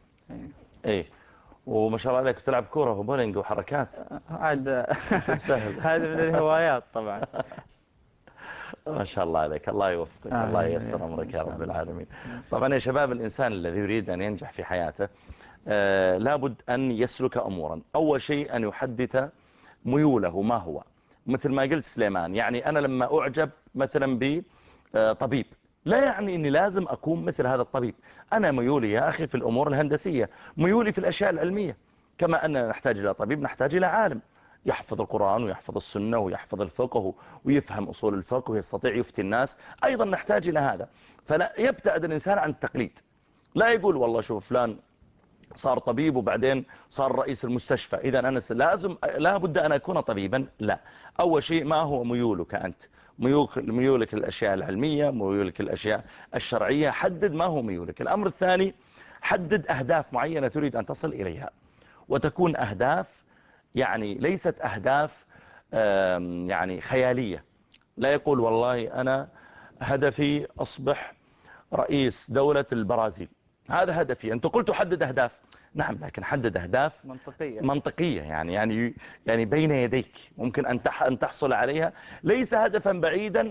وما شاء الله عليك تلعب كورة وبولينج وحركات عاد هذا من الهوايات طبعا. ما شاء الله عليك. الله يوفقك. الله ييسر أمرك يا رب العالمين. طبعا يا شباب الإنسان الذي يريد أن ينجح في حياته لابد أن يسلك أمورا. أول شيء أن يحدث ميوله ما هو، مثل ما قلت سليمان. يعني أنا لما أعجب مثلا بطبيب لا يعني أني لازم أكون مثل هذا الطبيب. أنا ميولي يا أخي في الأمور الهندسية، ميولي في الأشياء العلمية. كما أننا نحتاج إلى طبيب نحتاج إلى عالم يحفظ القرآن ويحفظ السنة ويحفظ الفقه ويفهم أصول الفقه ويستطيع يفتي الناس. أيضا نحتاج إلى هذا. فلا يبتعد الإنسان عن التقليد. لا يقول والله شوف فلان صار طبيب وبعدين صار رئيس المستشفى إذا أنا لا بد أن أكون طبيبا. لا. أول شيء ما هو ميولك أنت؟ ميولك الأشياء العلمية، ميولك الأشياء الشرعية. حدد ما هو ميولك. الأمر الثاني حدد أهداف معينة تريد أن تصل إليها، وتكون أهداف يعني ليست أهداف يعني خيالية. لا يقول والله أنا هدفي أصبح رئيس دولة البرازيل، هذا هدفي. أنت قلت حدد أهداف، نعم، لكن حدد أهداف منطقية يعني بين يديك ممكن أن تحصل عليها. ليس هدفا بعيدا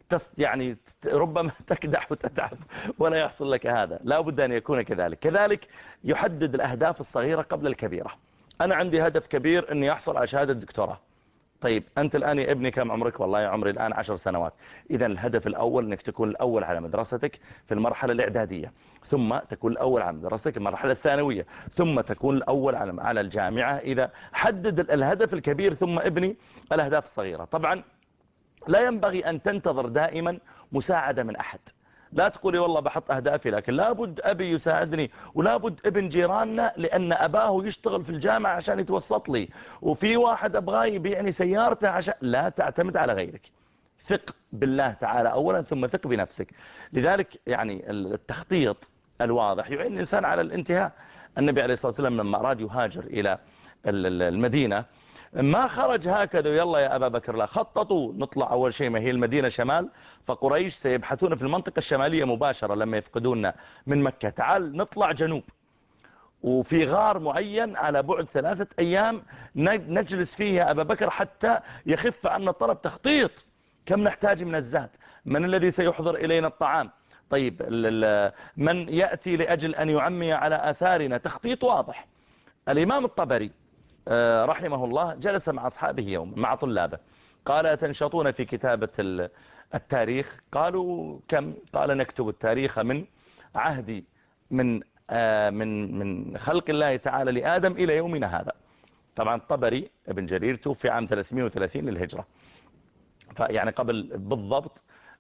يعني ربما تكدح وتتعب ولا يحصل لك هذا. لا بد أن يكون كذلك. كذلك يحدد الأهداف الصغيرة قبل الكبيرة. أنا عندي هدف كبير أني أحصل على شهادة دكتوراه. طيب أنت الآن يا ابني كم عمرك؟ والله يا عمري الآن 10 سنوات. إذا الهدف الأول أنك تكون الأول على مدرستك في المرحلة الإعدادية، ثم تكون الأول على مدرستك في المرحلة الثانوية، ثم تكون الأول على الجامعة. إذا حدد الهدف الكبير ثم ابني الأهداف الصغيرة. طبعا لا ينبغي أن تنتظر دائما مساعدة من أحد. لا تقولي والله بحط أهدافي لكن لابد أبي يساعدني، ولابد ابن جيراننا لأن أباه يشتغل في الجامعة عشان يتوسط لي، وفي واحد أبغاه يبيعني سيارته عشان. لا تعتمد على غيرك، ثق بالله تعالى أولا ثم ثق بنفسك. لذلك يعني التخطيط الواضح يعين الإنسان على الانتهاء. النبي عليه الصلاة والسلام لما أراد يهاجر إلى المدينة ما خرج هكذا يلا يا أبا بكر، لا، خططوا نطلع أول شيء ما هي المدينة شمال، فقريش سيبحثون في المنطقة الشمالية مباشرة لما يفقدوننا من مكة، تعال نطلع جنوب، وفي غار معين على بعد 3 أيام نجلس فيه يا أبا بكر حتى يخف عنا الطلب. تخطيط، كم نحتاج من الزاد، من الذي سيحضر إلينا الطعام، طيب من يأتي لأجل أن يعمي على آثارنا، تخطيط واضح. الإمام الطبري رحمه الله جلس مع أصحابه يوم مع طلابه، قال أتنشطون في كتابة التاريخ؟ قالوا كم؟ قال نكتب التاريخ من عهد من خلق الله تعالى لآدم إلى يومنا هذا. طبعا الطبري ابن جرير توفي عام 330 للهجرة، فيعني قبل بالضبط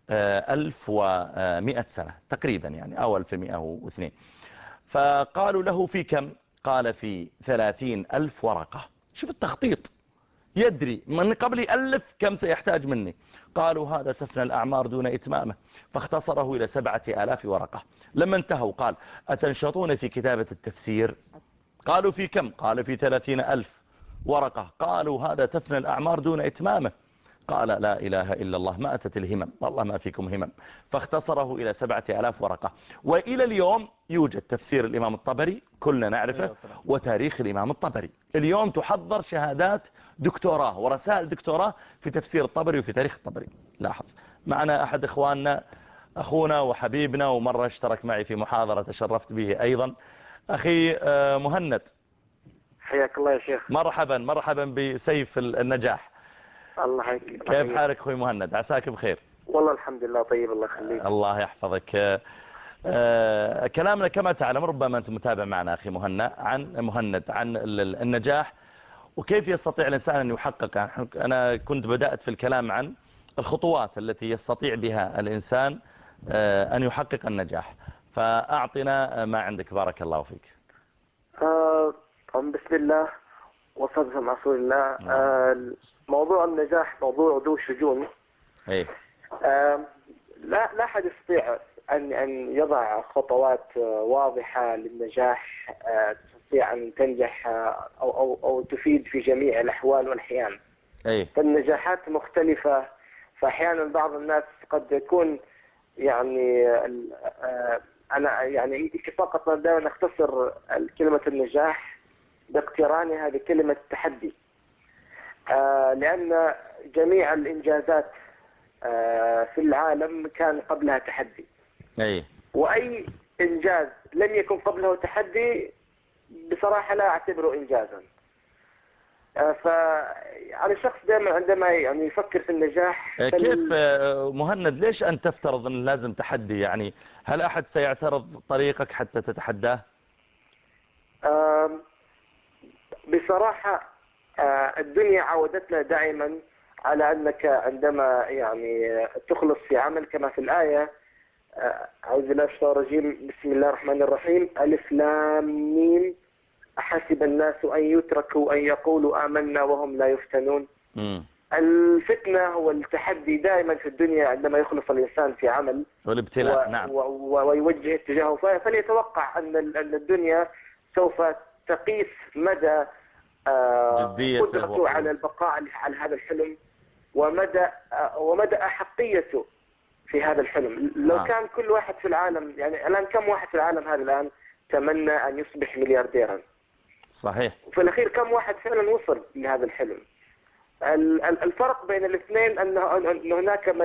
1100 سنة تقريبا يعني، أو 1102. فقالوا له في كم؟ قال في 30,000 ورقة. شوف التخطيط، يدري من قبل يألف كم سيحتاج مني. قالوا هذا تفنى الأعمار دون إتمامه، فاختصره إلى 7,000 ورقة. لما انتهوا قال أتنشطون في كتابة التفسير؟ قالوا في كم؟ قال في 30,000 ورقة. قالوا هذا تفنى الأعمار دون إتمامه. قال لا إله إلا الله، ما أتت الهمم، والله ما فيكم همم، فاختصره إلى 7,000 ورقة. وإلى اليوم يوجد تفسير الإمام الطبري كلنا نعرفه، وتاريخ الإمام الطبري. اليوم تحضر شهادات دكتوراه ورسائل دكتوراه في تفسير الطبري وفي تاريخ الطبري. لاحظ معنا أحد إخواننا، أخونا وحبيبنا، ومرة اشترك معي في محاضرة تشرفت به أيضا، أخي مهند. حياك الله يا شيخ. مرحبا بسيف النجاح. الله يحييك. كيف حالك اخوي مهند؟ عساك بخير. والله الحمد لله طيب، الله يخليك. الله يحفظك. كلامنا كما تعلم، ربما انت متابع معنا اخي مهند عن النجاح وكيف يستطيع الانسان ان يحقق. انا كنت بدأت في الكلام عن الخطوات التي يستطيع بها الانسان ان يحقق النجاح، فاعطنا ما عندك بارك الله فيك. بسم الله وصلى على رسول الله. موضوع النجاح موضوع ذو شجون. ايه. لا أحد يستطيع أن يضع خطوات واضحة للنجاح تستطيع أن تنجح أو تفيد في جميع الأحوال والأحيان. ايه. فالنجاحات مختلفة، فأحيانا بعض الناس قد يكون يعني أنا يعني فقط دائما نختصر كلمة النجاح باقترانها بكلمة التحدي، لأن جميع الإنجازات في العالم كان قبلها تحدي. أي. وأي إنجاز لم يكن قبله تحدي بصراحة لا أعتبره إنجازا. فعلى الشخص دائما عندما يعني يفكر في النجاح كيف مهند ليش أن تفترض أن لازم تحدي؟ يعني هل أحد سيعترض طريقك حتى تتحداه؟ بصراحة الدنيا عودتنا دائما على أنك عندما يعني تخلص في عمل كما في الآية أعوذ بالله من الشيطان الرجيم بسم الله الرحمن الرحيم ألف لام ميم أحسب الناس أن يتركوا أن يقولوا آمنا وهم لا يفتنون. الفتنة والتحدي دائما في الدنيا عندما يخلص الإنسان في عمل والابتلاء. نعم. ويوجه اتجاهه فليتوقع أن الدنيا سوف تقيس مدى قدرته على البقاء على هذا الحلم ومدى أحقيته في هذا الحلم. لو كان كل واحد في العالم، يعني الآن كم واحد في العالم هذا الآن تمنى أن يصبح مليارديرا؟ صحيح. وفي الأخير كم واحد فعلا وصل لهذا الحلم؟ الفرق بين الاثنين أن هناك من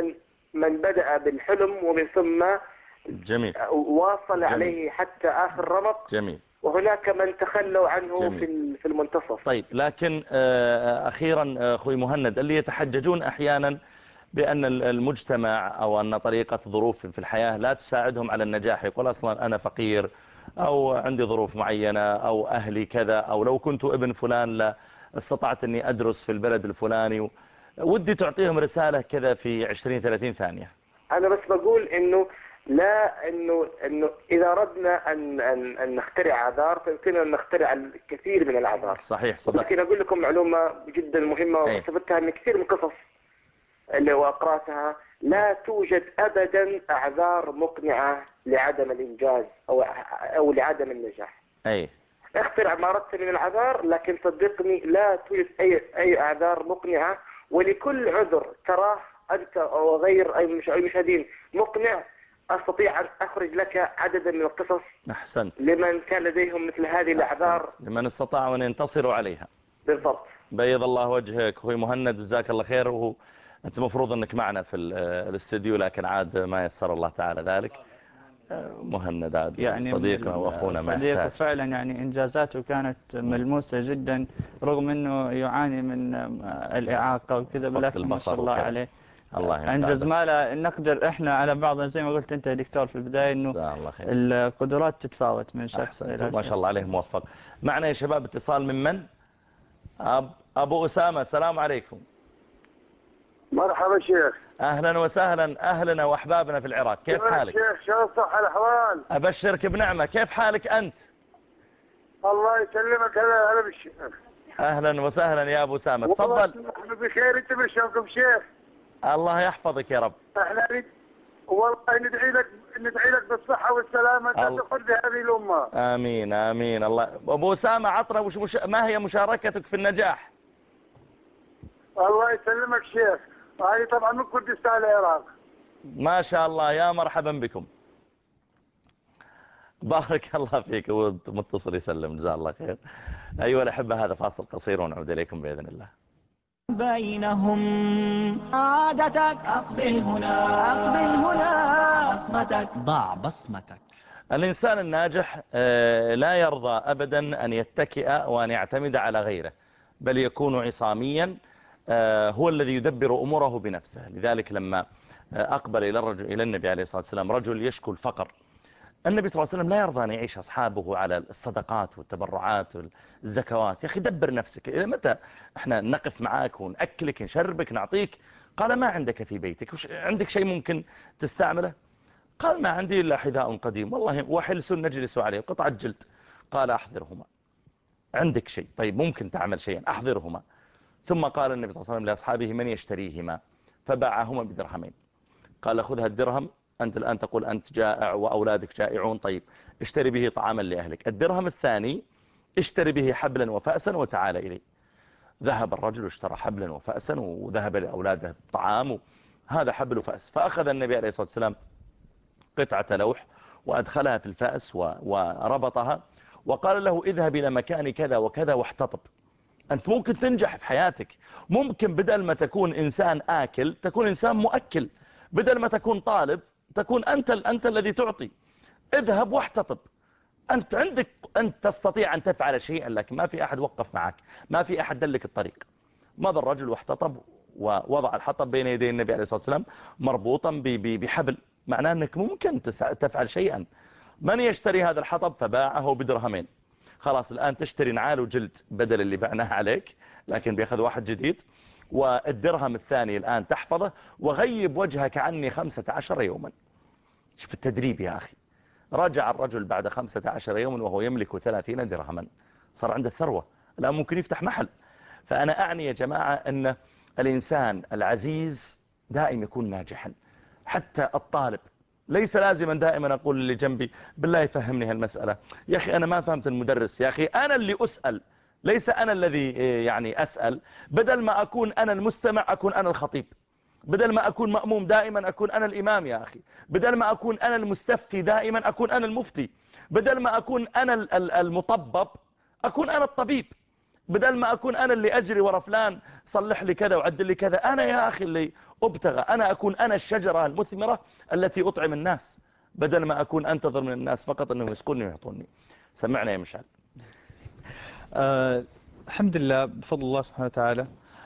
من بدأ بالحلم ومن ثم جميل. واصل جميل. عليه حتى آخر رمق. جميل. وهناك من تخلوا عنه جميل. في المنتصف. طيب، لكن أخيرا أخوي مهند، اللي يتحججون أحيانا بأن المجتمع أو أن طريقة ظروف في الحياة لا تساعدهم على النجاح، يقول أصلا أنا فقير أو عندي ظروف معينة أو أهلي كذا، أو لو كنت ابن فلان لا استطعت أني أدرس في البلد الفلاني. ودي تعطيهم رسالة كذا في 20-30 ثانية. أنا بس بقول إنه لا إنه إذا أردنا أن نخترع أعذار فيمكننا أن نخترع الكثير من الأعذار. صحيح، صدق. لكن أقول لكم معلومة جدا مهمة واستفدتها من كثير من قصص اللي وقرأتها. لا توجد أبدا أعذار مقنعة لعدم الإنجاز أو لعدم النجاح. اخترع ما أردت من الأعذار، لكن صدقني لا توجد أي أعذار مقنعة. ولكل عذر تراه أنت أو غير أي مشاهدين مقنع، أستطيع أن أخرج لك عددا من القصص. أحسنت. لمن كان لديهم مثل هذه الأعذار، لمن استطاعوا أن ينتصروا عليها. بالضبط. بيض الله وجهك أخوي مهند، جزاك الله خير. أنت مفروض أنك معنا في الاستديو، لكن عاد ما يسر الله تعالى ذلك. مهند عاد يعني صديقنا وأخونا ما يحتاج. صديقه فعلا، يعني إنجازاته كانت ملموسة جدا رغم أنه يعاني من الإعاقة وكذا، لكن ما شاء الله عليه الله أنجز ما لا نقدر إحنا على بعضنا. زي ما قلت أنت يا دكتور في البداية أنه القدرات تتفاوت من شخص إلى شخص. ما شاء الله عليه، موفق. معنا يا شباب اتصال من أبو أسامة. السلام عليكم. مرحبا شيخ. أهلا وسهلا، أهلنا وأحبابنا في العراق، كيف حالك؟ شيخ شو الصحة الأحوال؟ أبشرك بنعمة، كيف حالك أنت؟ الله يسلمك. هلا بالشيخ. أهلا وسهلا يا أبو أسامة، تفضل. نحن بخير، أنت بشوفكم شيخ. الله يحفظك يا رب. احنا والله ندعي لك بالصحة والسلامة تدخل بهذه الأمة. آمين آمين. الله. أبو أسامة عطنا ما هي مشاركتك في النجاح؟ الله يسلمك شيخ. هذه طبعا من كردستان العراق. ما شاء الله، يا مرحبا بكم. بارك الله فيك. ومتصل يسلم، جزاه الله خير. أيها الأحبة، هذا فاصل قصير ونعود إليكم بإذن الله. بينهم عادتك، أقبل هنا، أقبل هنا، بصمتك، ضع بصمتك. الإنسان الناجح لا يرضى أبدا أن يتكئ وأن يعتمد على غيره، بل يكون عصاميا، هو الذي يدبر أموره بنفسه. لذلك لما أقبل إلى النبي عليه الصلاة والسلام رجل يشكو الفقر، النبي صلى الله عليه وسلم لا يرضى أن يعيش أصحابه على الصدقات والتبرعات والزكوات. يا أخي دبر نفسك، إلى متى احنا نقف معاك ونأكلك نشربك نعطيك؟ قال ما عندك في بيتك؟ عندك شيء ممكن تستعمله؟ قال ما عندي إلا حذاء قديم والله وحلس نجلس عليه قطعة جلد. قال أحضرهما. عندك شيء؟ طيب ممكن تعمل شيئا، أحضرهما. ثم قال النبي صلى الله عليه وسلم لأصحابه من يشتريهما؟ فباعهما بدرهمين. قال خذ هالدرهم، أنت الآن تقول أنت جائع وأولادك جائعون، طيب اشتري به طعاما لأهلك. الدرهم الثاني اشتري به حبلا وفأسا وتعال إلي. ذهب الرجل اشترى حبلا وفأسا وذهب لأولاده الطعام، هذا حبل وفأس. فأخذ النبي عليه الصلاة والسلام قطعة لوح وأدخلها في الفأس وربطها وقال له اذهب إلى مكان كذا وكذا واحتطب. أنت ممكن تنجح في حياتك، ممكن بدل ما تكون إنسان آكل تكون إنسان مؤكل، بدل ما تكون طالب تكون أنت الذي تعطي. اذهب واحتطب. أنت تستطيع أن تفعل شيئا، لكن ما في أحد وقف معك، ما في أحد دلك الطريق. ماذا الرجل واحتطب ووضع الحطب بين يدي النبي عليه الصلاة والسلام مربوطا بحبل، معناه أنك ممكن تفعل شيئا. من يشتري هذا الحطب؟ فباعه بدرهمين. خلاص الآن تشتري نعال وجلد بدل اللي بعناه عليك، لكن بيأخذ واحد جديد. والدرهم الثاني الآن تحفظه، وغيب وجهك عني 15 يوما. شوف التدريب يا أخي. رجع الرجل بعد 15 يوما وهو يملك 30 درهما، صار عنده ثروة، الآن ممكن يفتح محل. فأنا أعني يا جماعة أن الإنسان العزيز دائما يكون ناجحا. حتى الطالب ليس لازما دائما أقول اللي جنبي بالله يفهمني هالمسألة، يا أخي أنا ما فهمت المدرس، يا أخي أنا اللي أسأل، ليس أنا الذي يعني أسأل. بدل ما أكون أنا المستمع أكون أنا الخطيب، بدل ما أكون مأموم دائما أكون أنا الإمام يا أخي، بدل ما أكون أنا المستفتي دائما أكون أنا المفتي، بدل ما أكون أنا المطبب أكون أنا الطبيب، بدل ما أكون أنا اللي أجري ورا فلان صلح لي كذا وعدل لي كذا، أنا يا أخي اللي ابتغى، أنا أكون أنا الشجرة المثمرة التي أطعم الناس، بدل ما أكون أنتظر من الناس فقط أنهم يسقوني ويعطوني. سمعنا يا مشعل. الحمد لله بفضل الله سبحانه وتعالى.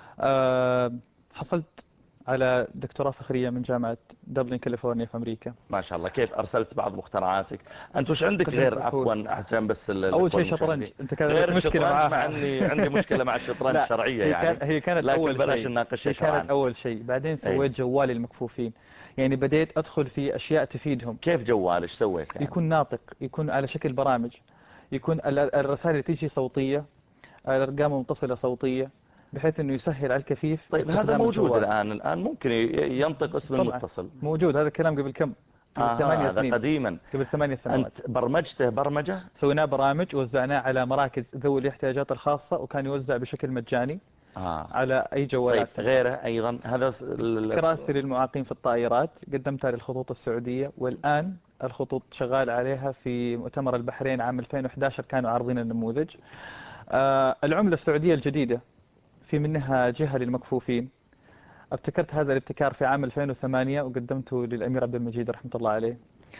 حصلت على دكتوراه فخرية من جامعة دبلن كاليفورنيا في أمريكا. ما شاء الله. كيف أرسلت بعض مخترعاتك؟ أنت وش عندك غير عفوا عشان بس أول شيء شطرنج. أنت كانت غير مشكلة معها. مع أني عندي مشكلة مع الشطرنج الشرعية يعني. هي كانت أول بلاش شيء. نناقش هي كانت أول شيء. بعدين سويت جوالي المكفوفين. يعني بديت أدخل في أشياء تفيدهم. كيف جوال؟ إيش سويت يعني؟ يكون ناطق، يكون على شكل برامج، يكون الرسائل اللي تيجي صوتية، الأرقام متصلة صوتية، بحيث أنه يسهل على الكفيف. طيب هذا موجود الآن ممكن ينطق اسم المتصل. موجود. هذا الكلام قبل كم؟ قبل 8 هذا سنين. قديما. قبل 8 سنوات. أنت برمجته برمجة؟ سويناه برامج ووزعناه على مراكز ذوي الاحتياجات الخاصة، وكان يوزع بشكل مجاني على أي جوالات. طيب غيره أيضا هذا كراسي للمعاقين في الطائرات قدمتها للخطوط السعودية، والآن الخطوط شغال عليها في مؤتمر البحرين عام 2011 كانوا عارضين النموذج. العملة السعودية الجديدة في منها جهة للمكفوفين. ابتكرت هذا الابتكار في عام 2008 وقدمته للأمير عبد المجيد رحمة الله عليه.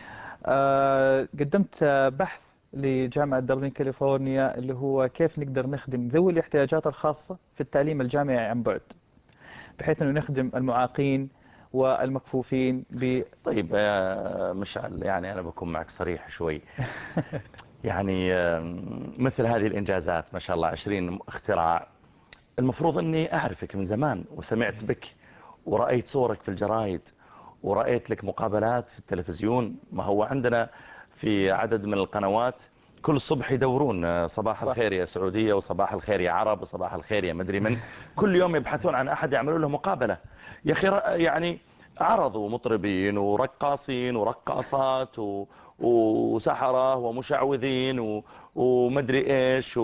قدمت بحث لجامعة دبلن كاليفورنيا اللي هو كيف نقدر نخدم ذوي الاحتياجات الخاصة في التعليم الجامعي عن بعد، بحيث أنه نخدم المعاقين والمكفوفين طيب يا مشعل، يعني أنا بكون معك صريح شوي. يعني مثل هذه الإنجازات ما شاء الله 20 اختراع، المفروض أني أعرفك من زمان وسمعت بك ورأيت صورك في الجرايد ورأيت لك مقابلات في التلفزيون. ما هو عندنا في عدد من القنوات كل صبح يدورون صباح الخير يا سعودية وصباح الخير يا عرب وصباح الخير يا مدري من، كل يوم يبحثون عن أحد يعملوا له مقابلة. يا أخي يعني عرضوا مطربين ورقاصين ورقاصات وسحرة ومشعوذين ومدري إيش،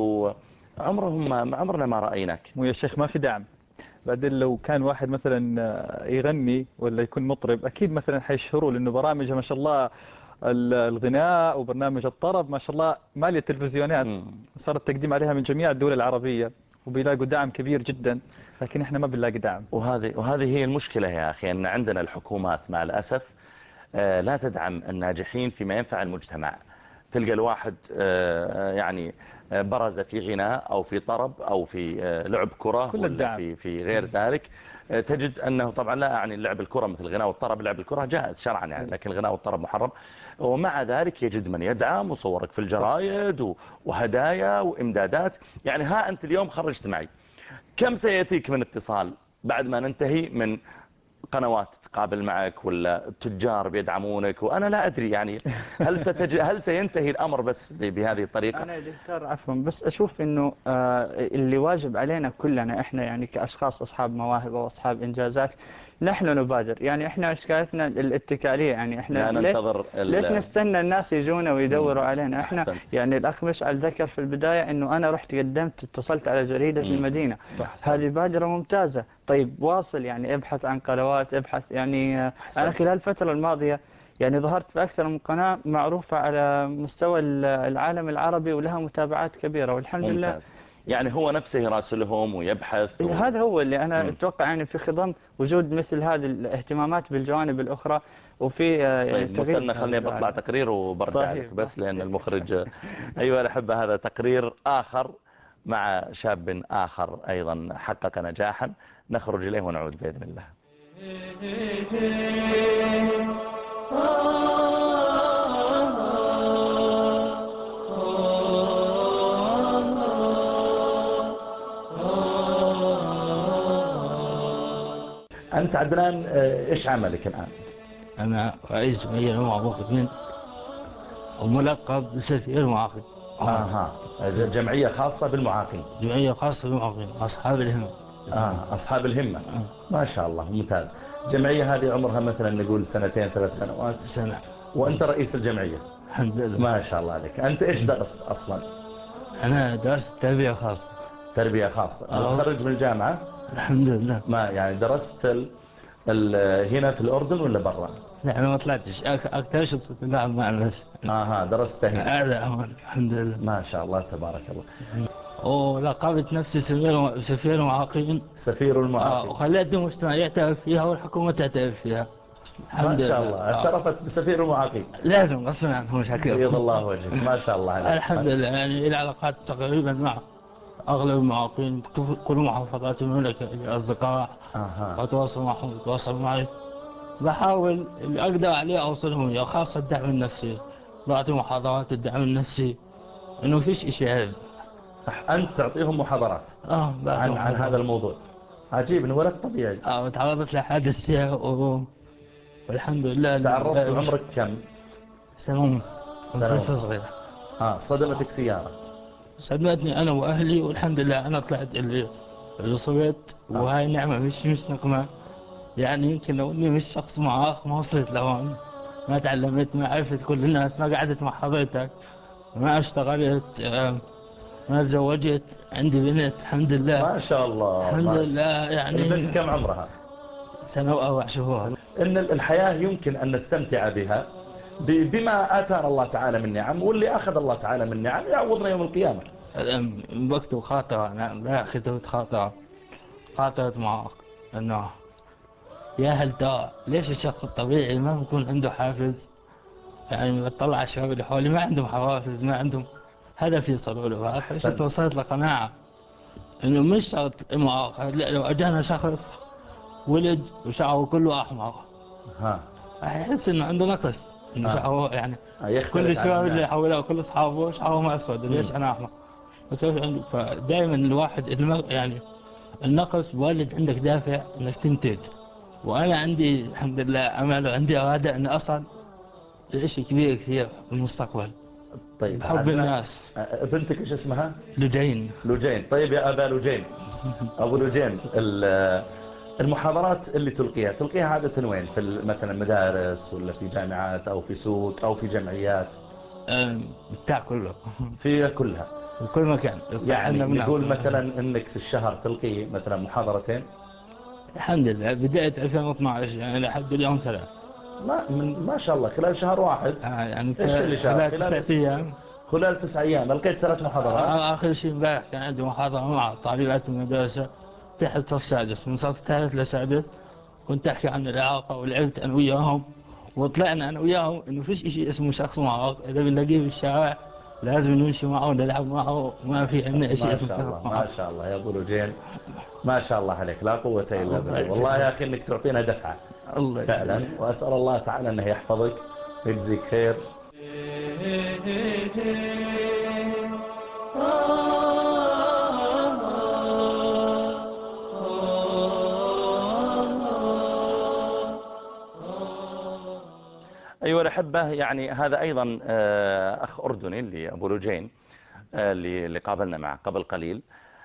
عمرنا ما رأيناك. ويا شيخ ما في دعم. بعدين لو كان واحد مثلا يغني ولا يكون مطرب أكيد مثلا حيشهروا، لأنه برامجه ما شاء الله الغناء وبرنامج الطرب ما شاء الله مالية التلفزيونات، صار التقديم عليها من جميع الدول العربية وبيلاقوا دعم كبير جدا، لكن احنا ما بنلاقي دعم. وهذه هي المشكلة يا أخي، أن عندنا الحكومات مع الأسف لا تدعم الناجحين فيما ينفع المجتمع. تلقى الواحد يعني برز في غناء أو في طرب أو في لعب كرة ولا في غير ذلك، تجد أنه طبعا لا يعني لعب الكرة مثل الغناء والطرب، لعب الكرة جائز شرعا يعني، لكن الغناء والطرب محرم. ومع ذلك يجد من يدعم وصورك في الجرايد وهدايا وإمدادات. يعني ها أنت اليوم خرجت معي، كم سيأتيك من اتصال بعد ما ننتهي من قنوات تقابل معك ولا التجار بيدعمونك؟ وأنا لا أدري يعني هل سينتهي الأمر بس بهذه الطريقة؟ أنا دكتور عفوا بس أشوف إنه اللي واجب علينا كلنا إحنا يعني كأشخاص أصحاب مواهب وأصحاب إنجازات نحن نبادر. يعني إحنا إشكالتنا الاتكالية، يعني إحنا ليش نستنى الناس يجونا ويدوروا علينا؟ إحنا يعني الأخ مشعل ذكر في البداية إنه أنا رحت قدمت اتصلت على جريدة المدينة، هذه بادرة ممتازة. طيب واصل يعني ابحث عن قنوات، ابحث يعني أنا خلال الفترة الماضية يعني ظهرت في أكثر من قناة معروفة على مستوى العالم العربي ولها متابعات كبيرة والحمد لله. يعني هو نفسه يراسلهم ويبحث هذا هو اللي أنا أتوقع يعني في خضم وجود مثل هذه الاهتمامات بالجوانب الأخرى وفي يعني تغيير. خليني بطلع تقرير وبرجع لك بس لأن المخرج أيها الأحبة هذا تقرير آخر مع شاب آخر أيضا حقق نجاحا، نخرج إليه ونعود بإذن الله. أنت عدنان إيش عملك الآن؟ أنا رئيس جمعية المعاقين وملقب بسفير المعاقين. جمعية خاصة بالمعاقين. جمعية خاصة بالمعاقين أصحاب الهمة. أصحاب الهمة. ما شاء الله ممتاز. جمعية هذه عمرها مثلا نقول 2 3 سنوات؟ سنة. وأنت رئيس الجمعية؟ الحمد لله. ما شاء الله عليك. أنت إيش درست أصلا؟ أنا درست تربية خاصة. تربية خاصة. متخرج من الجامعة؟ الحمد لله. ما يعني درست هنا في الأردن ولا برا؟ لا أنا ما طلعتش، أكثر شيء مع نفسي. درست هنا. الحمد لله. ما شاء الله تبارك الله. ولقبت نفسي سفير المعاقين. سفير المعاقين. وخليت المجتمع يعترف فيها والحكومة تعترف فيها. ما شاء الله اعترفت بسفير المعاقين. لازم غصبا عنهم شكل. بيض الله وجهك ما شاء الله عليك. الحمد لله يعني العلاقات تقريبا مع أغلب المعاقين كل محافظات المملكة أصدقاء. أتواصل معهم يتواصل معي. بحاول اللي أقدر عليه أوصلهم إياه خاصة الدعم النفسي. بعطي محاضرات الدعم النفسي إنه فيش إشي هذا. أنت تعطيهم محاضرات عن هذا الموضوع. عجيب إنه ولد طبيعي. وتعرضت لحادث فيها والحمد لله. تعرضت عمرك كم؟ سنة ونص. كنت صغيرة. صدمتك سيارة؟ صدمتني أنا وأهلي والحمد لله أنا طلعت اللي صبيت. وهاي نعمة مش نقمة. يعني يمكن لو إني مش شخص معاق ما وصلت لهون. ما تعلمت ما عرفت كل الناس ما قعدت مع حضرتك ما اشتغلت ما تزوجت عندي بنت الحمد لله. ما شاء الله. الحمد لله. يعني البنت كم عمرها؟ 1 و4 شهور. إن الحياة يمكن أن نستمتع بها بما آتانا الله تعالى من نعم واللي أخذ الله تعالى من نعم يعوضنا يوم القيامة. بكتب خاطرة لا كتبت خاطرة معاق أنه يا هل ترى ليش الشخص الطبيعي ما بيكون عنده حافز. يعني بتطلع على الشباب اللي حولي ما عندهم حوافز ما عندهم هدف يوصلوا له. فشت وصلت لقناعة إنه مش شرط معاق. لو أجانا شخص ولد وشعره كله أحمر هيحس إنه عنده نقص. إنه شعره يعني كل الشباب اللي حوله كل أصحابه شعرهم أسود ليش أنا أحمر. فدائما الواحد يعني النقص بولد عندك دافع إنك تنتج. وأنا عندي الحمد لله أمل وعندي إرادة إني أصل لإشي كبير كثير في المستقبل. طيب حب الناس. بنتك إيش اسمها؟ لجين. طيب يا أبا لجين أبو لجين المحاضرات اللي تلقيها عادة وين؟ في مثلا مدارس ولا في جامعات أو في سوق أو في جمعيات؟ بتاع كله. في كلها في كل مكان. يعني نقول مثلا إنك في الشهر تلقي مثلا محاضرتين؟ الحمد لله بداية 2012 يعني لحد اليوم 3. ما شاء الله خلال شهر واحد. يعني خلال 9 أيام. خلال 9 أيام لقيت 3 محاضرات. آخر شيء امبارح كان عندي محاضرة مع طالبات المدرسة تحت صف سادس من صف ثالث لسادس. كنت أحكي عن الإعاقة ولعبت أنا وياهم وطلعنا أنا وياهم إنه فيش إشي اسمه شخص معاق. إذا بنلاقيه في الشارع لازم نمشي معه ونلعب معه ما في عندنا شيء اسمه شخص معاق. ما شاء الله يا أبو لجين ما شاء الله عليك لا قوة إلا بالله. والله يا أخي إنك تعطينا دفعة فعلا. وأسأل الله تعالى أنه يحفظك ويجزيك خير. أيها الأحبة يعني هذا أيضا أخ أردني اللي أبو لجين اللي قابلنا معه قبل قليل.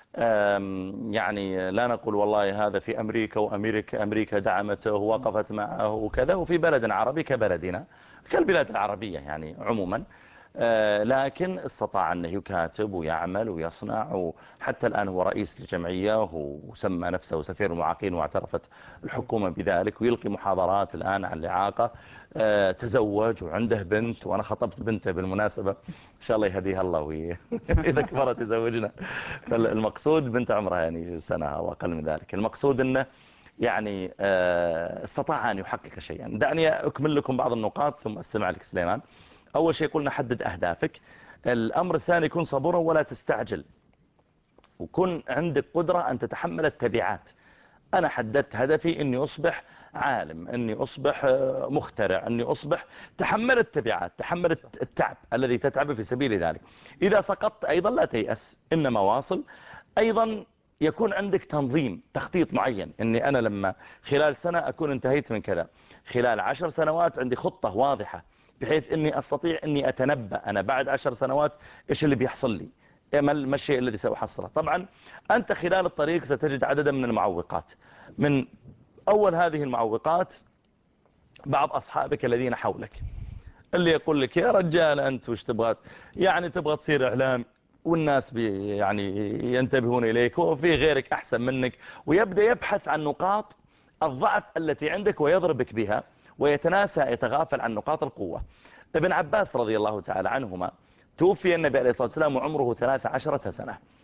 يعني لا نقول والله هذا في أمريكا وأمريكا دعمته ووقفت معه وكذا وفي بلد عربي كبلدنا كالبلاد العربية يعني عموما. لكن استطاع أنه يكاتب ويعمل ويصنع وحتى الآن هو رئيس لجمعية وسمى نفسه سفير المعاقين واعترفت الحكومة بذلك ويلقي محاضرات الآن عن الإعاقة. تزوج وعنده بنت وأنا خطبت بنته بالمناسبة إن شاء الله يهديها الله إذا كبرت يزوجنا. المقصود بنت عمرها يعني سنة أو أقل من ذلك. المقصود أنه يعني استطاع أن يحقق شيئا. دعني أكمل لكم بعض النقاط ثم أستمع لك سليمان. أول شيء قلنا حدد أهدافك. الأمر الثاني كن صبورا ولا تستعجل وكن عندك قدرة أن تتحمل التبعات. أنا حددت هدفي أني أصبح عالم أني أصبح مخترع أني أصبح تحمل التبعات تحمل التعب الذي تتعب في سبيل ذلك. إذا سقطت أيضا لا تيأس إنما واصل. أيضا يكون عندك تنظيم تخطيط معين أني أنا لما خلال سنة أكون انتهيت من كذا خلال 10 سنوات عندي خطة واضحة بحيث أني أستطيع أني أتنبأ أنا بعد 10 سنوات إيش اللي بيحصل لي ما الشيء الذي سأحصله. طبعا أنت خلال الطريق ستجد عددا من المعوقات. من أول هذه المعوقات بعض أصحابك الذين حولك اللي يقول لك يا رجال أنت وش تبغى يعني تبغى تصير إعلام والناس يعني ينتبهون إليك وفي غيرك أحسن منك ويبدأ يبحث عن نقاط الضعف التي عندك ويضربك بها ويتناسى يتغافل عن نقاط القوة. ابن عباس رضي الله تعالى عنهما توفي النبي عليه الصلاة والسلام وعمره 13 سنة.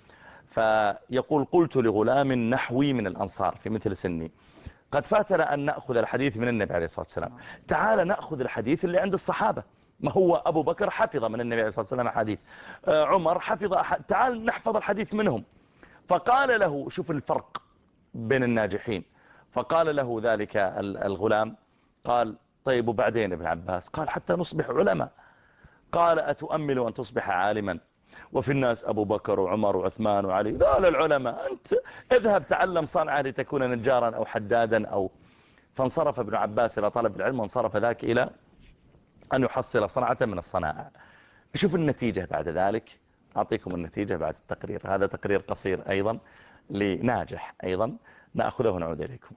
فيقول قلت لغلام نحوي من الأنصار في مثل سني قد فاتنا أن نأخذ الحديث من النبي عليه الصلاة والسلام، تعال نأخذ الحديث اللي عند الصحابة. ما هو أبو بكر حفظ من النبي عليه الصلاة والسلام حديث، عمر حفظ تعال نحفظ الحديث منهم. فقال له، شوف الفرق بين الناجحين، فقال له ذلك الغلام قال طيب وبعدين ابن عباس؟ قال حتى نصبح علماء. قال أتؤمل أن تصبح عالما وفي الناس أبو بكر وعمر وعثمان وعلي؟ لا للعلماء، أنت اذهب تعلم صنعة لتكون نجارا أو حدادا أو. فانصرف ابن عباس إلى طلب العلم، وانصرف ذاك إلى أن يحصل صنعة من الصنائع. شوف النتيجة بعد ذلك، أعطيكم النتيجة بعد التقرير. هذا تقرير قصير أيضا لناجح أيضا، نأخذه ونعود إليكم.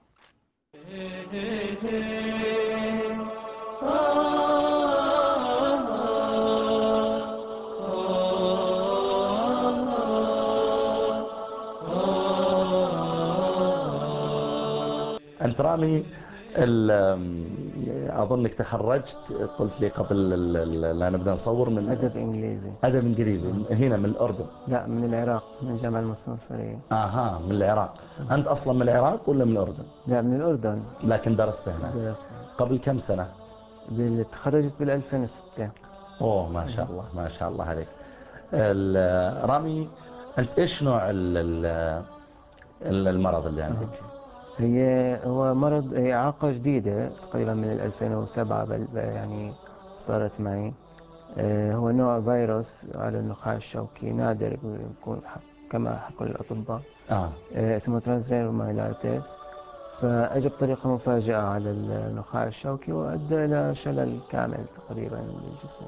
أنت رامي أظنك تخرجت، قلت لي قبل لا نبدأ نصور، من أدب إنجليزي. أدب إنجليزي هنا من الأردن؟ لا، من العراق، من الجامعة المستنصرية. من العراق. أنت أصلا من العراق ولا من الأردن؟ لا، من الأردن. لكن درست هنا؟ قبل كم سنة؟ تخرجت بال2006. أوه ما شاء الله، ما شاء الله عليك. رامي، أنت إيش نوع المرض اللي عندك؟ هو مرض، هي إعاقة جديدة تقريبا من 2007 يعني صارت معي. هو نوع فيروس على النخاع الشوكي، نادر يكون كما حكوا الأطباء. اسمه ترانسفير مايلايتس. فأجى بطريقة مفاجئة على النخاع الشوكي وأدى إلى شلل كامل تقريبا للجسم.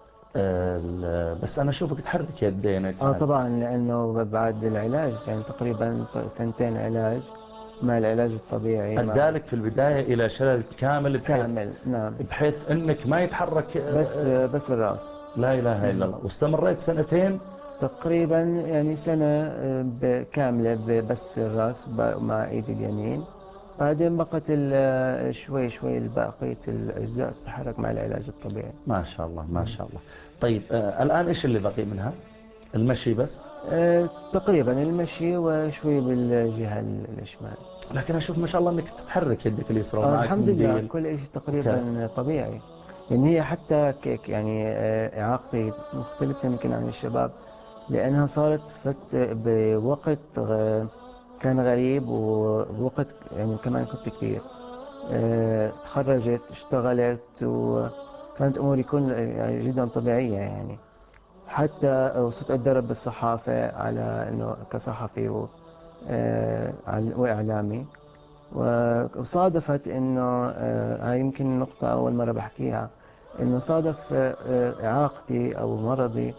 بس أنا أشوفك تحرك يدينك. طبعا، لأنه بعد العلاج يعني تقريبا 2 علاج مع العلاج الطبيعي أدالك في البداية إلى شلل كامل نعم، بحيث أنك ما يتحرك بس الرأس. لا إله إلا الله. واستمريت 2 تقريبا، يعني سنة كاملة بس الرأس مع إيدي اليمين. بعدين بقت شوي بقية الأجزاء تتحرك مع العلاج الطبيعي. ما شاء الله ما شاء الله. طيب الآن إيش اللي بقي منها؟ المشي بس؟ تقريبا المشي وشوي بالجهة الشمال. لكن أشوف ما شاء الله أنك تتحرك يدك اليسرى. الحمد لله، كل شيء تقريبا طبيعي. يعني هي حتى يعني إعاقتي مختلفة يمكن عن الشباب، لأنها صارت بوقت كان غريب، ووقت يعني كمان كنت كثير. تخرجت، اشتغلت، وكانت أموري يعني جدا طبيعية يعني. حتى وصرت أتدرب بالصحافة على إنه كصحفي وإعلامي. وصادفت إنه هاي يمكن نقطة أول مرة بحكيها، إنه صادف إعاقتي أو مرضي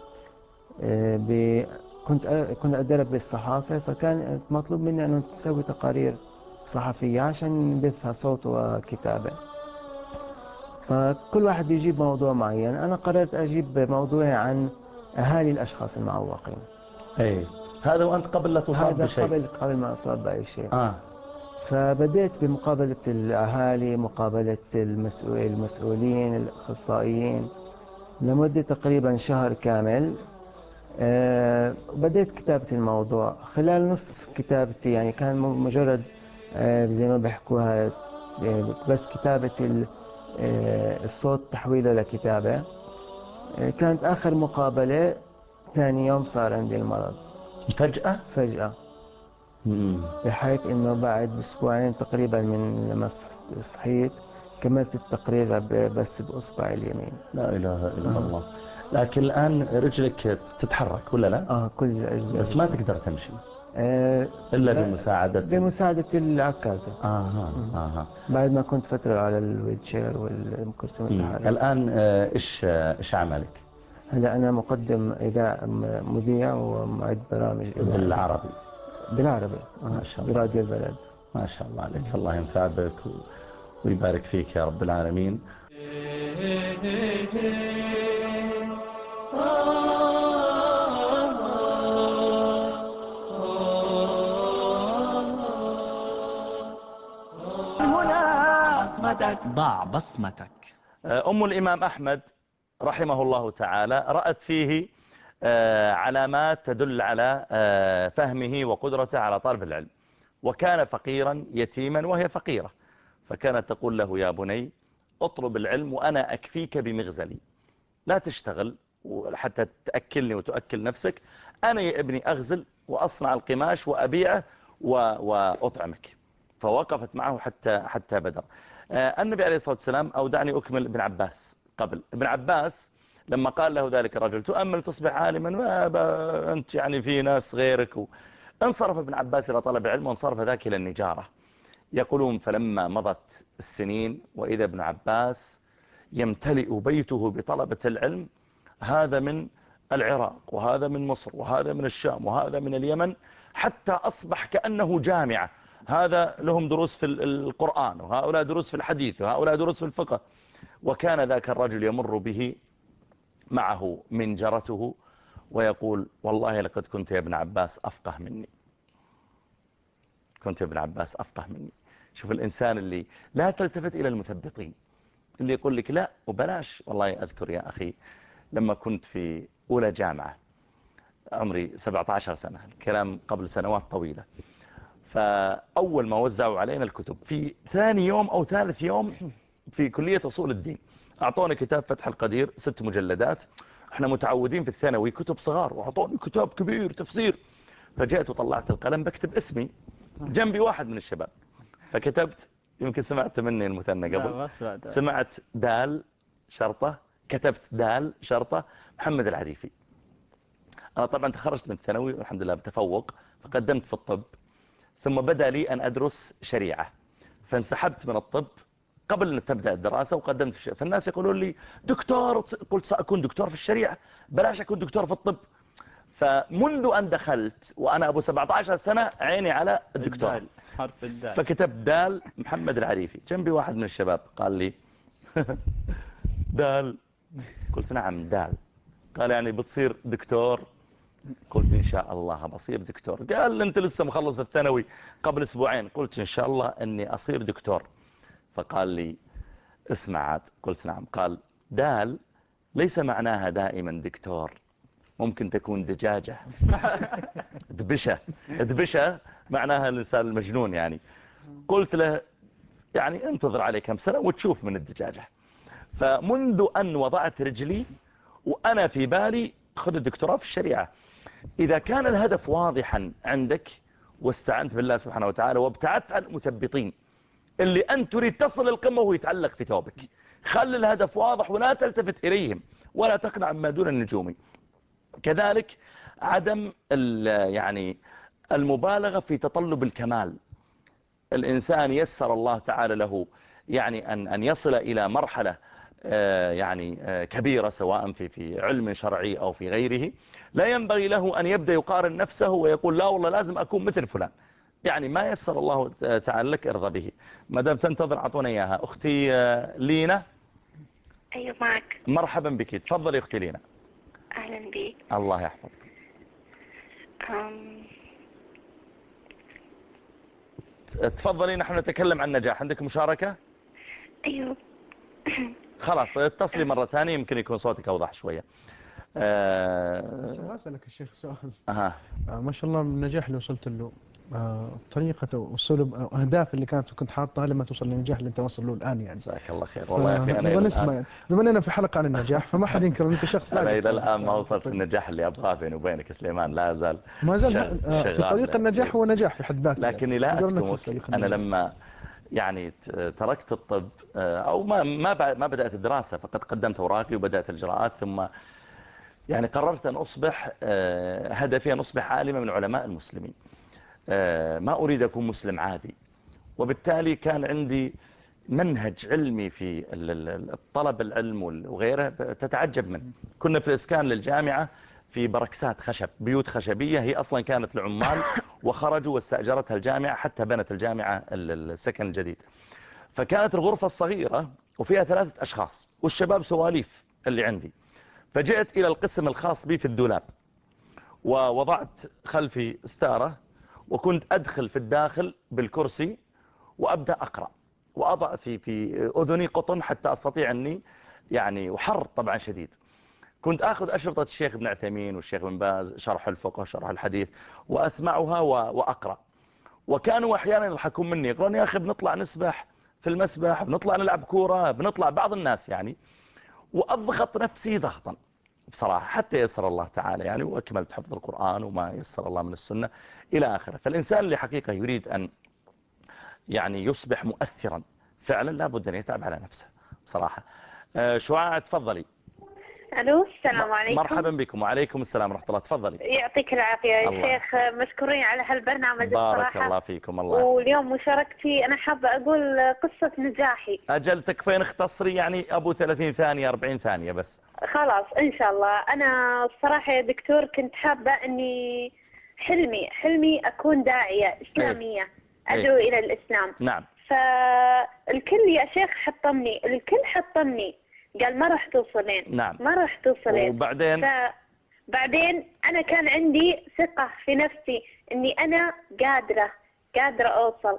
كنت أتدرب بالصحافة، فكان مطلوب مني أن تسوي تقارير صحفية عشان نبثها صوت وكتابة. فكل واحد يجيب موضوع معين، أنا قررت أجيب موضوعي عن أهالي الأشخاص المعوقين. هذا وأنت قبل لا تصاب بشيء؟ هذا قبل ما أصاب بأي شيء. فبدأت بمقابلة الأهالي، مقابلة المسؤولين، الأخصائيين، لمدة تقريبا شهر كامل. بدأت كتابة الموضوع. خلال نصف كتابتي يعني كان مجرد زي ما بيحكوها بس كتابة الصوت تحويله لكتابة. كانت آخر مقابلة ثاني يوم صار عندي المرض فجأة. بحيث إنه بعد أسبوعين تقريبا من لما صحيت كملت التقرير بس بأصبع اليمين. لا إله إلا الله. لكن الآن رجلك تتحرك ولا لا؟ كل الأجزاء. بس ما تقدر تمشي إلا بمساعدة العكازة. بعد ما كنت فترة على الويلتشير والكرسي المتحرك. الآن إيش عملك؟ هلا أنا مقدم إذاعة، مذيع ومعد برامج بالعربي. ما شاء الله، براديو البلد. ما شاء الله عليك، الله ينفع بك ويبارك فيك يا رب العالمين. ضع بصمتك. أم الإمام أحمد رحمه الله تعالى رأت فيه علامات تدل على فهمه وقدرته على طلب العلم. وكان فقيرا يتيما وهي فقيرة، فكانت تقول له يا بني اطلب العلم وأنا أكفيك بمغزلي، لا تشتغل حتى تأكلني وتؤكل نفسك، أنا يا ابني أغزل وأصنع القماش وأبيعه وأطعمك. فوقفت معه حتى بدر. النبي عليه الصلاة والسلام، أو دعني أكمل ابن عباس قبل. ابن عباس لما قال له ذلك الرجل تؤمل تصبح عالما، ما أنت يعني في ناس غيرك، انصرف ابن عباس إلى طلب العلم، وانصرف ذاك إلى النجارة. يقولون فلما مضت السنين وإذا ابن عباس يمتلئ بيته بطلبة العلم، هذا من العراق وهذا من مصر وهذا من الشام وهذا من اليمن، حتى أصبح كأنه جامعة، هذا لهم دروس في القرآن وهؤلاء دروس في الحديث وهؤلاء دروس في الفقه. وكان ذاك الرجل يمر به معه منجرته ويقول والله لقد كنت يا ابن عباس أفقه مني، كنت يا ابن عباس أفقه مني. شوف الإنسان اللي لا تلتفت إلى المثبطين، اللي يقول لك لا وبلاش. والله أذكر يا أخي لما كنت في أولى جامعة، عمري 17 سنة، الكلام قبل سنوات طويلة، فأول ما وزعوا علينا الكتب في ثاني يوم أو ثالث يوم في كلية أصول الدين، أعطوني كتاب فتح القدير 6 مجلدات. احنا متعودين في الثانوي كتب صغار، وأعطوني كتاب كبير تفسير. فجأت وطلعت القلم بكتب اسمي، جنبي واحد من الشباب، فكتبت، يمكن سمعت مني المثنى قبل، سمعت دال شرطة، كتبت دال شرطة محمد العريفي. أنا طبعا تخرجت من الثانوي والحمد لله بتفوق، فقدمت في الطب، ثم بدأ لي أن أدرس شريعة، فانسحبت من الطب قبل أن تبدأ الدراسة وقدمت في الشريعة. فالناس يقولون لي دكتور، قلت سأكون دكتور في الشريعة، بلاش أكون دكتور في الطب. فمنذ أن دخلت وأنا أبو 17 سنة عيني على الدكتور، حرف الدال، فكتبت دال محمد العريفي. جنبي واحد من الشباب قال لي دال، قلت نعم دال. قال يعني بتصير دكتور؟ قلت إن شاء الله بصير دكتور. قال أنت لسه مخلص الثانوي قبل أسبوعين. قلت إن شاء الله أني أصير دكتور. فقال لي اسمع عاد. قلت نعم. قال دال ليس معناها دائما دكتور، ممكن تكون دجاجة. دبشة معناها الإنسان المجنون يعني. قلت له يعني انتظر عليه كم سنة وتشوف من الدجاجة. فمنذ أن وضعت رجلي وأنا في بالي خذ الدكتوراه في الشريعة. إذا كان الهدف واضحا عندك واستعنت بالله سبحانه وتعالى وابتعدت عن المثبطين اللي أنت تريد تصل القمة وهو يتعلق في ثوبك، خل الهدف واضح ولا تلتفت إليهم ولا تقنع ما دون النجوم. كذلك عدم يعني المبالغة في تطلب الكمال. الإنسان يسر الله تعالى له يعني أن يصل إلى مرحلة يعني كبيرة سواء في علم شرعي أو في غيره، لا ينبغي له أن يبدأ يقارن نفسه ويقول لا والله لازم أكون مثل فلان. يعني ما يسر الله تعالى لك ارضى به. ما دام تنتظر أعطونا إياها. أختي لينا. أيوة معك. مرحبا بك، تفضلي أختي لينا. أهلا بك. الله يحفظك. تفضلي، نحن نتكلم عن نجاح. عندك مشاركة؟ أيوة. خلاص اتصلي مرة ثانية يمكن يكون صوتك أوضح شوية. أسألك الشيخ سؤال. ما شاء الله النجاح اللي وصلت له، طريقة وصول أهداف اللي كنت حاطها لما توصل للنجاح اللي أنت وصل له الآن يعني. جزاك الله خير. والله يا أخي أنا إلى الآن بما أننا في حلقة عن النجاح فما حد ينكر أنك شخص أنا إلى الآن ما وصلت النجاح اللي أبغاه بيني وبينك سليمان، لا زال ما زال في طريق النجاح هو نجاح في حد ذاته. لكني لا أكتمك، أنا لما يعني تركت الطب أو ما بدأت الدراسة، فقد قدمت أوراقي وبدأت الإجراءات، ثم يعني قررت أن أصبح هدفي أن أصبح عالما من علماء المسلمين. ما أريد أكون مسلم عادي، وبالتالي كان عندي منهج علمي في الطلب العلم وغيره تتعجب منه. كنا في الإسكان للجامعة في بركسات خشب، بيوت خشبية هي أصلا كانت لعمال وخرجوا واستأجرتها الجامعة حتى بنت الجامعة السكن الجديد. فكانت الغرفة الصغيرة وفيها 3 أشخاص والشباب سواليف اللي عندي. فجئت إلى القسم الخاص بي في الدولاب ووضعت خلفي ستارة، وكنت أدخل في الداخل بالكرسي وأبدأ أقرأ وأضع في أذني قطن حتى أستطيع أني يعني، وحر طبعا شديد، كنت أخذ أشرطة الشيخ ابن عثيمين والشيخ بن باز شرح الفقه شرح الحديث وأسمعها وأقرأ. وكانوا أحيانا يضحكون مني يقولون يا أخي بنطلع نسبح في المسبح، بنطلع نلعب كورة، بنطلع بعض الناس يعني، وأضغط نفسي ضغطا بصراحة حتى يسر الله تعالى يعني، وأكملت حفظ القرآن وما يسر الله من السنة إلى آخره. فالإنسان اللي حقيقة يريد أن يعني يصبح مؤثرا فعلا لابد أن يتعب على نفسه بصراحة. شعاع تفضلي. الو السلام عليكم. مرحبا بكم. وعليكم السلام ورحمة الله. تفضلي. يعطيك العافية يا شيخ، مشكورين على هالبرنامج بارك الصراحة. الله فيكم. الله. واليوم مشاركتي أنا حابة أقول قصة نجاحي. أجل تكفين اختصري يعني أبو 30 ثانية 40 ثانية بس. خلاص إن شاء الله. أنا الصراحة يا دكتور كنت حابة أني حلمي أكون داعية إسلامية. أدعو إلى الإسلام. نعم. فالكل يا شيخ الكل حطمني قال ما راح توصلين. نعم. ما راح توصلين. وبعدين بعدين أنا كان عندي ثقة في نفسي إني أنا قادرة أوصل.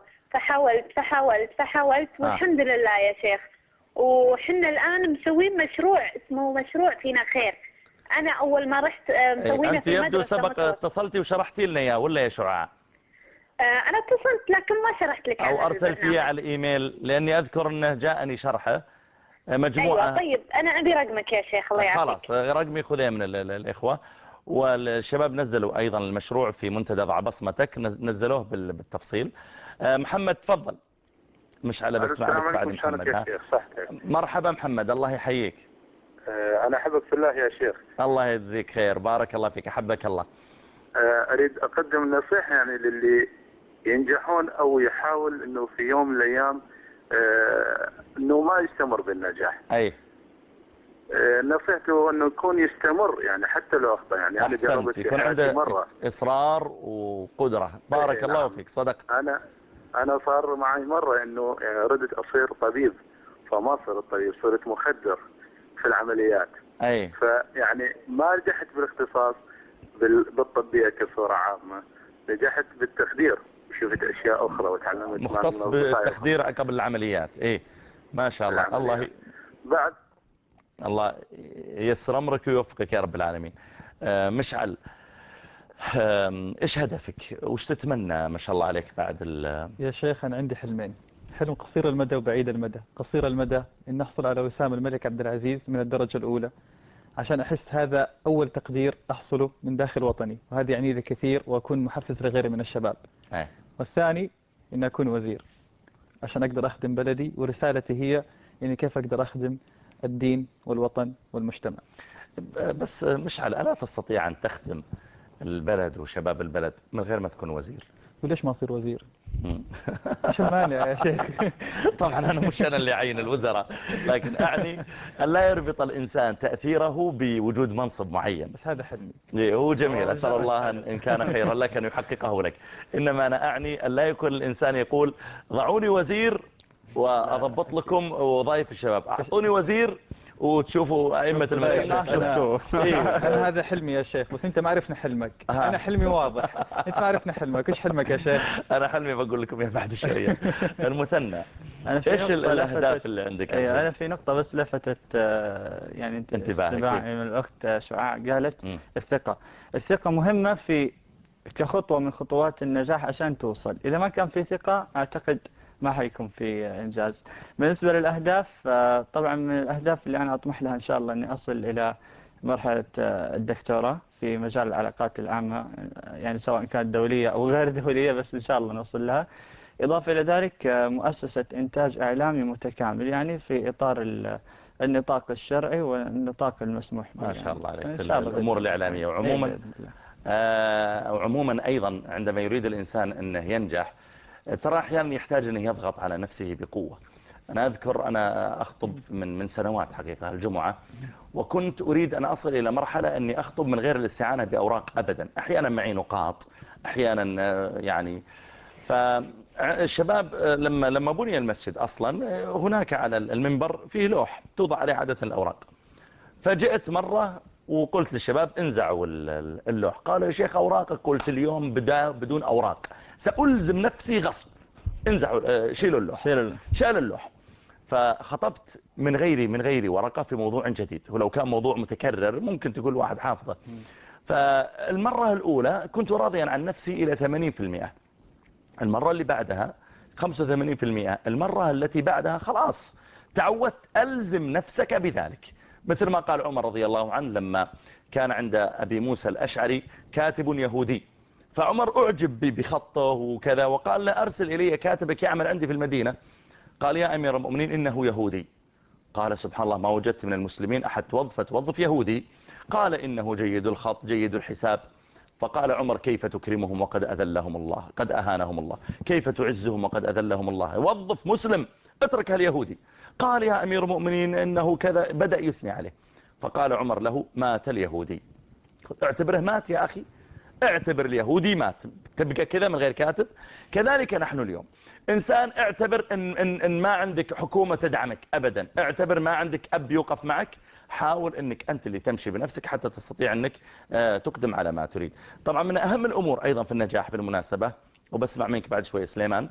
فحاولت والحمد لله يا شيخ. وحنا الآن مسوين مشروع اسمه مشروع فينا خير. أنا أول ما رحت مسوينا في أنت يبدو سبق اتصلتي وشرحتي لنا إياه ولا يا شعاع؟ أنا اتصلت لكن ما شرحت لك أو أرسلتيه على الإيميل، لأني أذكر أنه جاءني شرحه مجموعة. أيوة. طيب أنا أبي رقمك يا شيخ الله يعافيك. خلاص رقمي خذيه من الإخوة. والشباب نزلوا أيضا المشروع في منتدى ضع بصمتك، نزلوه بالتفصيل. محمد تفضل. مش على بسمعك بعد محمد. مرحبا محمد الله يحييك. أنا أحبك في الله يا شيخ. الله يجزيك خير بارك الله فيك أحبك الله. أريد أقدم نصيحة يعني للي ينجحون أو يحاول أنه في يوم من الأيام أنه ما يستمر بالنجاح. أي. نصيحته أنه يكون يستمر يعني حتى لو أخطأ يعني. أنا جربت يكون عنده مرة إصرار وقدرة. بارك الله فيك صدقت. أنا صار معي مرة أنه يعني ردت أصير طبيب، فما صرت طبيب صرت مخدر في العمليات. أي. فيعني ما نجحت بالاختصاص بالطبية كصورة عامة، نجحت بالتخدير، شفت أشياء أخرى وتعلمت. مختص بالتخدير قبل العمليات. إيه ما شاء الله. الله بعد الله يسر أمرك ويوفقك يا رب العالمين. مشعل إيش هدفك وش تتمنى ما شاء الله عليك بعد يا شيخ أنا عندي حلمين، حلم قصير المدى وبعيد المدى. قصير المدى إن نحصل على وسام الملك عبد العزيز من الدرجة الأولى، عشان أحس هذا أول تقدير أحصله من داخل وطني، وهذا يعني لي كثير وأكون محفز لغيري من الشباب. والثاني إن أكون وزير عشان أقدر أخدم بلدي، ورسالتي هي إني كيف أقدر أخدم الدين والوطن والمجتمع. بس مشعل ألا تستطيع أن تخدم البلد وشباب البلد من غير ما تكون وزير؟ وليش ما أصير وزير؟ ايش المانع يا شيخ؟ طبعا أنا مش أنا اللي أعين الوزراء، لكن أعني أن لا يربط الإنسان تأثيره بوجود منصب معين. بس هذا حلمي. هو جميل، أسأل الله إن كان خيرا لك أن يحققه لك. إنما أنا أعني أن لا يكون الإنسان يقول ضعوني وزير وأضبط لكم وظائف الشباب، أعطوني وزير وتشوفوا أئمة الملائكة. أنا هذا حلمي يا شيخ، بس أنت ما عرفنا حلمك. أنا حلمي واضح، أنت ما عرفنا حلمك. إيش حلمك يا شيخ؟ أنا حلمي بقول لكم يا بعد شوية المثنى. إيش الأهداف اللي عندك؟ أنا في نقطة بس لفتت يعني انتباهي من الأخت شعاع. قالت الثقة مهمة في كخطوة من خطوات النجاح عشان توصل. إذا ما كان في ثقة أعتقد ما حيكون في إنجاز. بالنسبة للأهداف، طبعا من الأهداف اللي أنا أطمح لها إن شاء الله أني أصل إلى مرحلة الدكتوراه في مجال العلاقات العامة، يعني سواء كانت دولية أو غير دولية، بس إن شاء الله نوصل لها. إضافة إلى ذلك مؤسسة إنتاج إعلامي متكامل، يعني في إطار النطاق الشرعي والنطاق المسموح به. ما شاء الله عليك في الأمور الإعلامية. وعموما أيضا عندما يريد الإنسان أنه ينجح ترى أحيانا يحتاج أنه يضغط على نفسه بقوة. أنا أذكر أنا أخطب من سنوات حقيقة الجمعة، وكنت أريد أن أصل إلى مرحلة أني أخطب من غير الاستعانة بأوراق أبدا. أحيانا معي نقاط، أحيانا يعني. فالشباب لما بني المسجد أصلا هناك على المنبر فيه لوح توضع عليه عادة الأوراق. فجئت مرة وقلت للشباب انزعوا اللوح. قالوا يا شيخ أوراقك. قلت اليوم بدون أوراق سألزم نفسي غصب. انزعوا شيلوا اللوح. شال اللوح. فخطبت من غيري ورقة في موضوع جديد، ولو كان موضوع متكرر ممكن تقول واحد حافظه. فالمرة الأولى كنت راضيا عن نفسي إلى 80%، المرة اللي بعدها 85%، المرة التي بعدها خلاص تعودت. ألزم نفسك بذلك، مثل ما قال عمر رضي الله عنه لما كان عند أبي موسى الأشعري كاتب يهودي، فعمر أعجب بخطه وكذا، وقال له أرسل إلي كاتبك يعمل عندي في المدينة. قال يا أمير المؤمنين إنه يهودي. قال سبحان الله ما وجدت من المسلمين أحد توظف يهودي. قال إنه جيد الخط جيد الحساب. فقال عمر كيف تكرمهم وقد أذلهم الله، قد أهانهم الله، كيف تعزهم وقد أذلهم الله، وظف مسلم اترك اليهودي. قال يا أمير المؤمنين إنه كذا، بدأ يثني عليه. فقال عمر له مات اليهودي. اعتبره مات يا أخي، اعتبر اليهودي مات، تبقى كذا من غير كاتب. كذلك نحن اليوم، إنسان اعتبر إن ما عندك حكومة تدعمك أبدا، اعتبر ما عندك أب يوقف معك، حاول أنك أنت اللي تمشي بنفسك حتى تستطيع أنك تقدم على ما تريد. طبعا من أهم الأمور أيضا في النجاح بالمناسبة، وبسمع منك بعد شوي سليمان،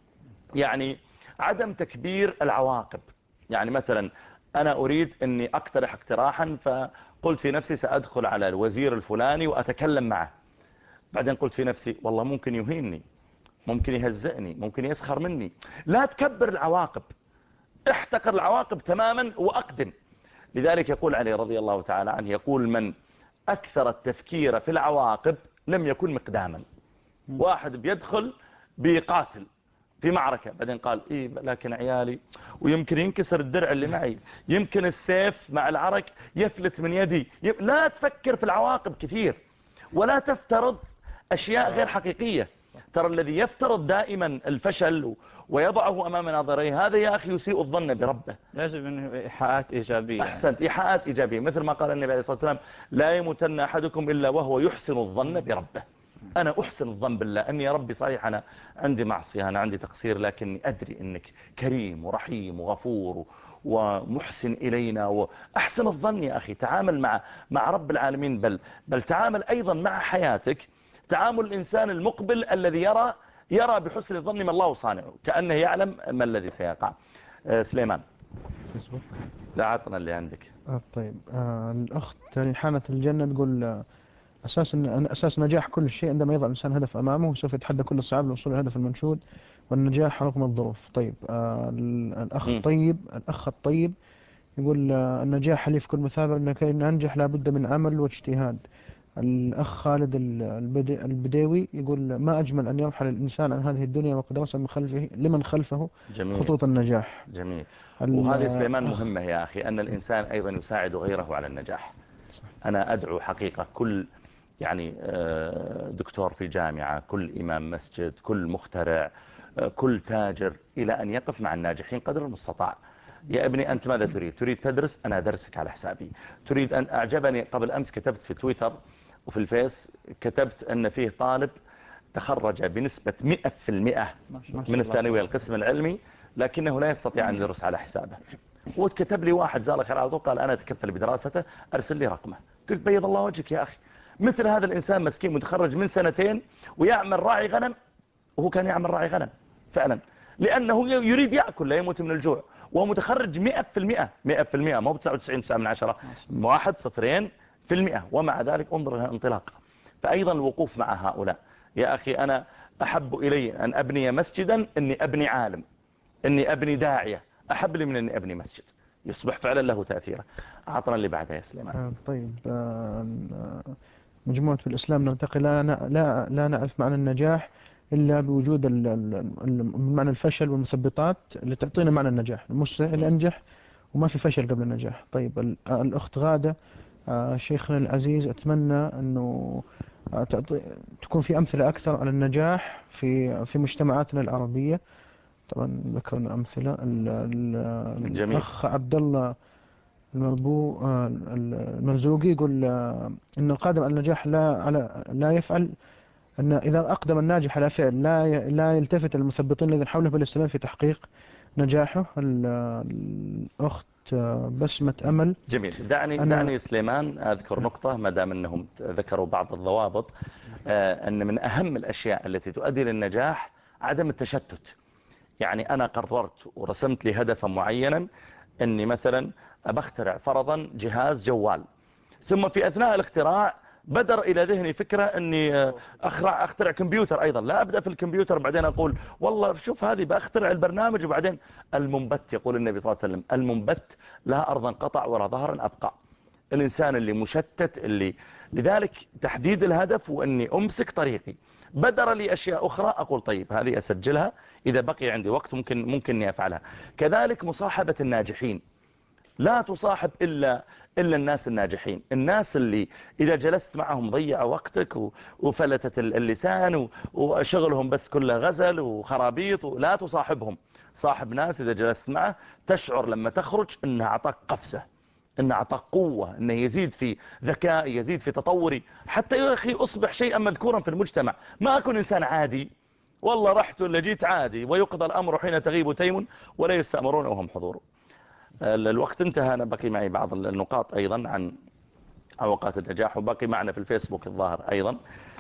يعني عدم تكبير العواقب. يعني مثلا أنا أريد أني أقترح اقتراحا، فقلت في نفسي سأدخل على الوزير الفلاني وأتكلم معه، بعدين قلت في نفسي والله ممكن يهينني، ممكن يهزئني، ممكن يسخر مني. لا تكبر العواقب، احتقر العواقب تماما وأقدم. لذلك يقول علي رضي الله تعالى عنه، يقول من أكثر التفكير في العواقب لم يكن مقداما. واحد بيدخل بيقاتل في معركة، بعدين قال إيه لكن عيالي، ويمكن ينكسر الدرع اللي معي، يمكن السيف مع العرق يفلت من يدي. لا تفكر في العواقب كثير، ولا تفترض أشياء غير حقيقية. ترى الذي يفترض دائما الفشل ويضعه أمام ناظريه، هذا يا أخي يسيء الظن بربه. يجب أنه إيحاءات إيجابية. أحسنت، إيحاءات إيجابية، مثل ما قال النبي عليه الصلاة والسلام لا يموتن أحدكم إلا وهو يحسن الظن بربه. أنا أحسن الظن بالله أني يا ربي صحيح أنا عندي معصية، أنا عندي تقصير، لكني أدري أنك كريم ورحيم وغفور ومحسن إلينا، وأحسن الظن يا أخي. تعامل مع رب العالمين، بل تعامل أيضا مع حياتك تعامل الإنسان المقبل الذي يرى بحسن الظن ما الله صانعه، كأنه يعلم ما الذي سيقع. سليمان لا عطنا اللي عندك. طيب الأخت يعني حانة الجنة تقول أساس نجاح كل شيء عندما يضع الإنسان هدف أمامه سوف يتحدى كل الصعاب للوصول للهدف المنشود، والنجاح رغم الظروف. طيب الأخ الطيب يقول النجاح حليف كل مثابر، لكي ننجح لابد من عمل واجتهاد. الأخ خالد البديوي يقول ما أجمل أن يرحل الإنسان عن هذه الدنيا وقد رسم من خلفه لمن خلفه جميل. خطوط النجاح. جميل. وهذه سليمان مهمة يا أخي، أن الإنسان أيضا يساعد غيره على النجاح. أنا أدعو حقيقة كل يعني دكتور في جامعة، كل إمام مسجد، كل مخترع، كل تاجر، إلى أن يقف مع الناجحين قدر المستطاع. يا ابني أنت ماذا تريد تدرس؟ أنا أدرسك على حسابي. تريد أن أعجبني قبل أمس كتبت في تويتر وفي الفيس، كتبت أن فيه طالب تخرج بنسبة 100% من الثانوية القسم العلمي، لكنه لا يستطيع أن يدرس على حسابه. وكتب لي واحد جزاه خير على طول، قال أنا أتكفل بدراسته، أرسل لي رقمه. قلت بيض الله وجهك يا أخي، مثل هذا الإنسان مسكين متخرج من 2 ويعمل راعي غنم، وهو كان يعمل راعي غنم فعلا، لأنه يريد يأكل لا يموت من الجوع، وهو متخرج 100%، مو ب 99.9، 1 0.2%، ومع ذلك انظر لها انطلاق. فأيضا الوقوف مع هؤلاء يا أخي، أنا أحب إلي أن أبني مسجدا إني أبني عالم، إني أبني داعية، أحب لي من إني أبني مسجد يصبح فعلا له تأثيره. أعطنا اللي بعدها يا سليمان. طيب مجموعة في الإسلام نلتقي لا نعرف معنى النجاح إلا بوجود معنى الفشل والمثبطات اللي تعطينا معنى النجاح. المستحيل أنجح وما في فشل قبل النجاح. طيب الأخت غادة شيخنا العزيز، أتمنى أنه تكون في أمثلة أكثر على النجاح في مجتمعاتنا العربية. طبعا ذكرنا أمثلة. الأخ عبد الله المرزوقي يقول إن القادم على النجاح لا يفعل، أن إذا أقدم الناجح على فعل لا يلتفت المثبطين الذين حوله بل يستمر في تحقيق نجاحه. الأخت بسمة أمل. جميل. دعني سليمان أذكر نقطة ما دام أنهم ذكروا بعض الضوابط، أن من أهم الأشياء التي تؤدي للنجاح عدم التشتت. يعني أنا قررت ورسمت لي هدفا معينا أني مثلا بخترع فرضا جهاز جوال، ثم في أثناء الاختراع بدر إلى ذهني فكرة أني أخترع كمبيوتر أيضا. لا أبدأ في الكمبيوتر بعدين أقول والله شوف هذه بأخترع البرنامج، وبعدين المنبت، يقول النبي صلى الله عليه وسلم المنبت لا أرضا قطع ولا ظهرا أبقى. الإنسان اللي مشتت اللي، لذلك تحديد الهدف وأني أمسك طريقي. بدر لي أشياء أخرى أقول طيب هذه أسجلها، إذا بقي عندي وقت ممكن أني أفعلها. كذلك مصاحبة الناجحين، لا تصاحب إلا الناس الناجحين، الناس اللي إذا جلست معهم ضيع وقتك وفلتت اللسان وشغلهم بس كله غزل وخرابيط، لا تصاحبهم. صاحب ناس إذا جلست معه تشعر لما تخرج إنه أعطاك قفزة، إنه أعطاك قوة، إنه يزيد في ذكائي، يزيد في تطوري، حتى يا أخي أصبح شيئا مذكورا في المجتمع. ما أكون إنسان عادي، والله رحت ولا جيت عادي، ويقضى الأمر حين تغيب تيم ولا يستأمرون وهم حضور. الوقت انتهى. أنا بقي معي بعض النقاط أيضا عن أوقات النجاح، وبقي معنا في الفيسبوك الظاهر أيضا.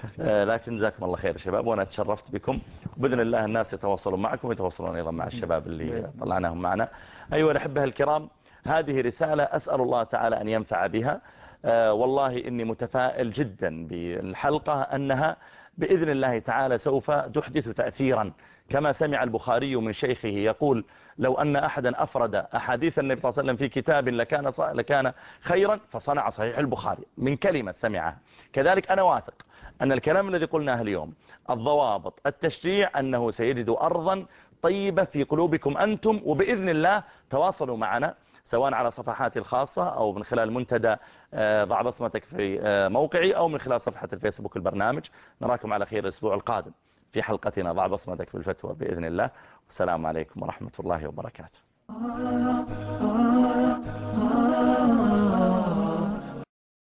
لكن جزاكم الله خير شباب، وأنا تشرفت بكم. بإذن الله الناس يتواصلون معكم ويتواصلون أيضا مع الشباب اللي طلعناهم معنا. أيها الأحبة الكرام، هذه رسالة أسأل الله تعالى أن ينفع بها. والله إني متفائل جدا بالحلقة أنها بإذن الله تعالى سوف تحدث تأثيرا، كما سمع البخاري من شيخه يقول لو أن أحدا أفرد أحاديث النبي صلى الله عليه وسلم في كتاب لكان خيرا، فصنع صحيح البخاري من كلمة سمعها. كذلك أنا واثق أن الكلام الذي قلناه اليوم، الضوابط، التشريع، أنه سيجد أرضا طيبة في قلوبكم أنتم، وبإذن الله تواصلوا معنا سواء على صفحاتي الخاصة أو من خلال منتدى ضع بصمتك في موقعي أو من خلال صفحة الفيسبوك البرنامج. نراكم على خير الأسبوع القادم في حلقتنا ضع بصمتك في الفتوى بإذن الله. والسلام عليكم ورحمة الله وبركاته.